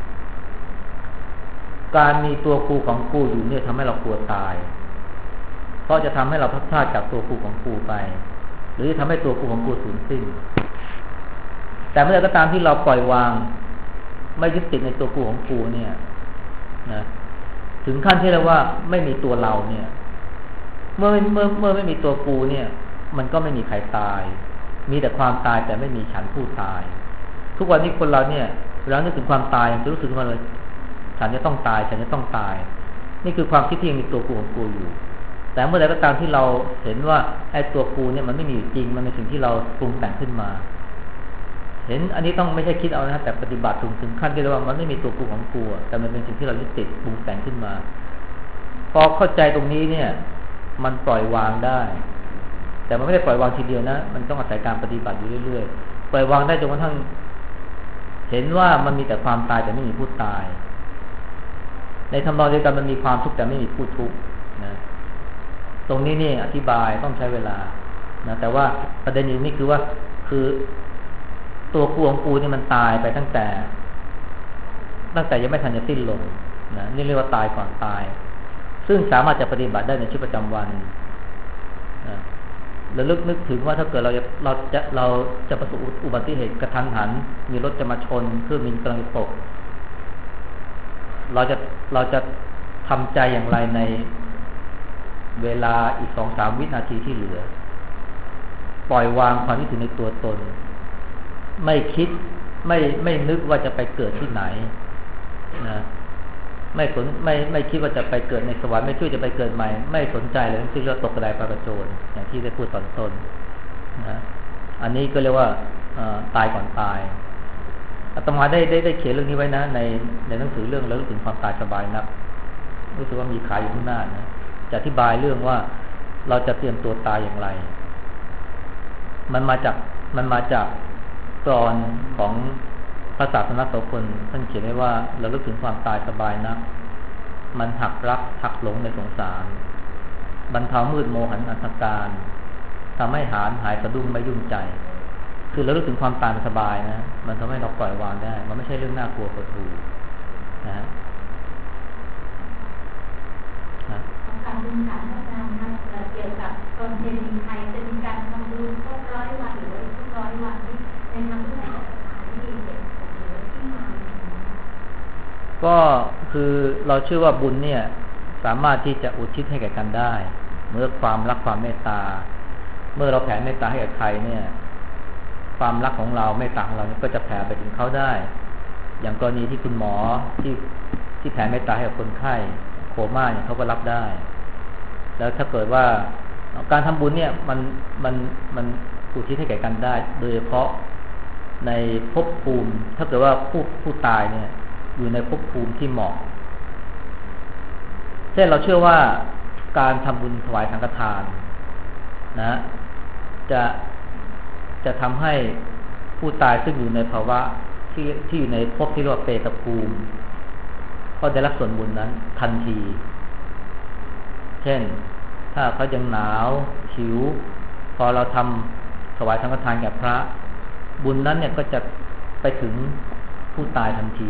การมีตัวกูของกูอยู่เนี่ยทำให้เรากลัวตายเพราะจะทำให้เราพัดพลาดจากตัวกูของกูไปหรือทำให้ตัวกูของกูสูญสิ้นแต่เมื่อใดก็ตามที่เราปล่อยวางไม่ยึดติดในตัวกูของกูเนี่ยนะถึงขั้นที่เรียกว่าไม่มีตัวเราเนี่ยเมื่อไม่มีตัวกูเนี่ยมันก็ไม่มีใครตายมีแต่ความตายแต่ไม่มีฉันผู้ตายทุกวันนี้คนเราเนี่ยเวลานึกถึงความตายจะรู้สึกมาเลยฉันจะต้องตายฉันจะต้องตายนี่คือความคิดที่ยังมีตัวกูของกูอยู่แต่เมื่อใดก็ตามที่เราเห็นว่าไอ้ตัวกูเนี่ยมันไม่มีอยู่จริงมันเป็นสิ่งที่เราปรุงแต่งขึ้นมาเห็นอันนี้ต้องไม่ใช่คิดเอานะแต่ปฏิบัติถึงขั้นที่เรียกว่ามันไม่มีตัวกูของกูแต่มันเป็นสิ่งที่เรายึดติดปรุงแต่งขึ้นมาพอเข้าใจตรงนี้เนี่ยมันปล่อยวางได้แต่มันไม่ได้ปล่อยวางทีเดียวนะมันต้องอาศัยการปฏิบัติอยู่เรื่อยๆปล่อยวางได้จนกระทั่งเห็นว่ามันมีแต่ความตายแต่ไม่มีผู้ตายในทำนองเดียวกันมันมีความทุกข์แต่ไม่มีผู้ทุกข์นะตรงนี้นี่อธิบายต้องใช้เวลานะแต่ว่าประเด็นอยู่นี่คือว่าคือตัวกูของกูนี่มันตายไปตั้งแต่ยังไม่ทันจะสิ้นลมนะนี่เรียกว่าตายก่อนตายซึ่งสามารถจะปฏิบัติได้ในชีวิตประจำวันนะระลึกนึกถึงว่าถ้าเกิดเราจะประสบอุบัติเหตุกระทันหันมีรถจะมาชนเครื่องบินกำลังตกเราจะทำใจอย่างไรในเวลาอีก 2-3 วินาทีที่เหลือปล่อยวางความคิดถึงในตัวตนไม่คิดไม่นึกว่าจะไปเกิดที่ไหนนะไม่คิดว่าจะไปเกิดในสวรรค์ไม่คิดจะไปเกิดใหม่ไม่สนใจเลยทั้งสิ้นเรื่องตกกระไดปลากระโจนอย่างที่ได้พูดตอนต้นนะอันนี้ก็เรียกว่าตายก่อนตายอาตมาได้เขียนเรื่องนี้ไว้นะในหนังสือเรื่องแล้วถึงความตายสบายนักรู้สึกว่ามีขายอยู่ข้างหน้านะจะอธิบายเรื่องว่าเราจะเตรียมตัวตายอย่างไรมันมาจากกลอนของพระศาสนโสพลท่านเขียนไว้ว่าเราลึกถึงความตายสบายนักมันหักรักหักหลงในสงสารบรรเทามืดโมหันอันธการทำให้หายสะดุ้งไม่ยุ่งใจคือเราลึกถึงความตายสบายนะมันทำให้เราปล่อยวางได้มันไม่ใช่เรื่องน่ากลัวกดหูนะการบุญการพัฒนาเกี่ยวกับกรมเทนิไทยจะมีการทำบุญครบ100 วันหรือว่าทุก100 วันในทางที่ไหนที่เด็กหรือที่มาก็คือเราเชื่อว่าบุญเนี่ยสามารถที่จะอุทิศให้แก่กันได้เมื่อความรักความเมตตาเมื่อเราแผ่เมตตาให้กับใครเนี่ยความรักของเราเมตตาของเรานี่ก็จะแผ่ไปถึงเขาได้อย่างกรณีที่คุณหมอที่แผ่เมตตาให้กับคนไข้โคม่าเนี่ยเขาก็รับได้แล้วถ้าเกิดว่าการทำบุญเนี่ยมันอุทิศให้แก่กันได้โดยเฉพาะในภพภูมิถ้าเกิดว่าผู้ตายเนี่ยอยู่ในภพภูมิที่เหมาะเช่นเราเชื่อว่าการทำบุญถวายสังฆทานนะจะทำให้ผู้ตายซึ่งอยู่ในภาวะที่อยู่ในภพที่เรียกว่าเปตภูมิก็ได้รับส่วนบุญนั้นทันทีเช่นถ้าเขายังหนาวหิวพอเราทำถวายสังฆทานแก่พระบุญนั้นเนี่ยก็จะไปถึงผู้ตายทันที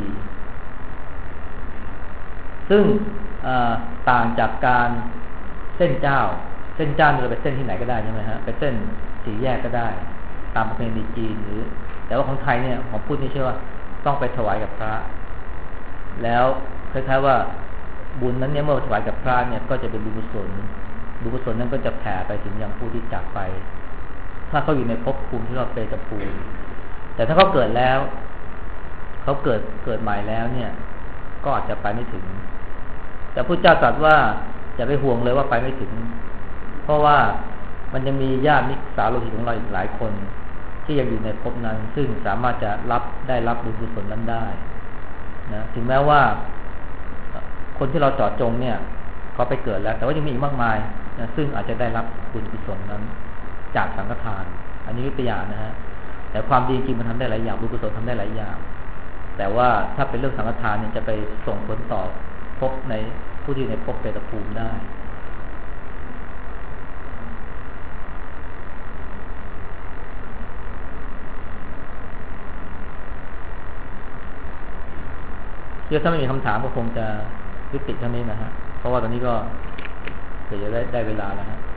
ซึ่งต่างจากการเส้นเจ้าเราไปเส้นที่ไหนก็ได้ใช่ไหมฮะไปเส้นสี่แยกก็ได้ตามประเพณีจีนหรือแต่ว่าของไทยเนี่ยของพุทธนี่เชื่อว่าต้องไปถวายกับพระแล้วคล้ายๆว่าบุญนั้นเนี่ยเมื่อถวายกับพระเนี่ยก็จะเป็นบุญกุศลนั้นก็จะแผ่ไปถึงยังผู้ที่จากไปถ้าเขาอยู่ในภพภูมิที่เราเปตภูมิแต่ถ้าเขาเกิดแล้วเขาเกิดใหม่แล้วเนี่ยก็อาจจะไปไม่ถึงแต่พระเจ้าตรัสว่าอย่าไปห่วงเลยว่าไปไม่ถึงเพราะว่ามันยังมีญาติมิตรสาวโลหิตของเราอีกหลายคนที่ยังอยู่ในภพนั้นซึ่งสามารถจะได้รับบุญกุศลนั้นได้นะถึงแม้ว่าคนที่เราเจาะจงเนี่ยเขาไปเกิดแล้วแต่ว่ายังมีอีกมากมายนะซึ่งอาจจะได้รับบุญกุศลนั้นจากสังฆทานอันนี้ยกตัวอย่างนะฮะแต่ความดีจริงมันทำได้หลายอย่างบุญกุศลทำได้หลายอย่างแต่ว่าถ้าเป็นเรื่องสังฆทานเนี่ยจะไปส่งผลต่อภพในผู้ที่ในภพเปตภูมิได้เดี๋ยวถ้าไม่มีคำถามก็คงจะยุติเท่านี้นะฮะเพราะว่าตอนนี้ก็เดี๋ยวจะได้เวลาแล้วฮะ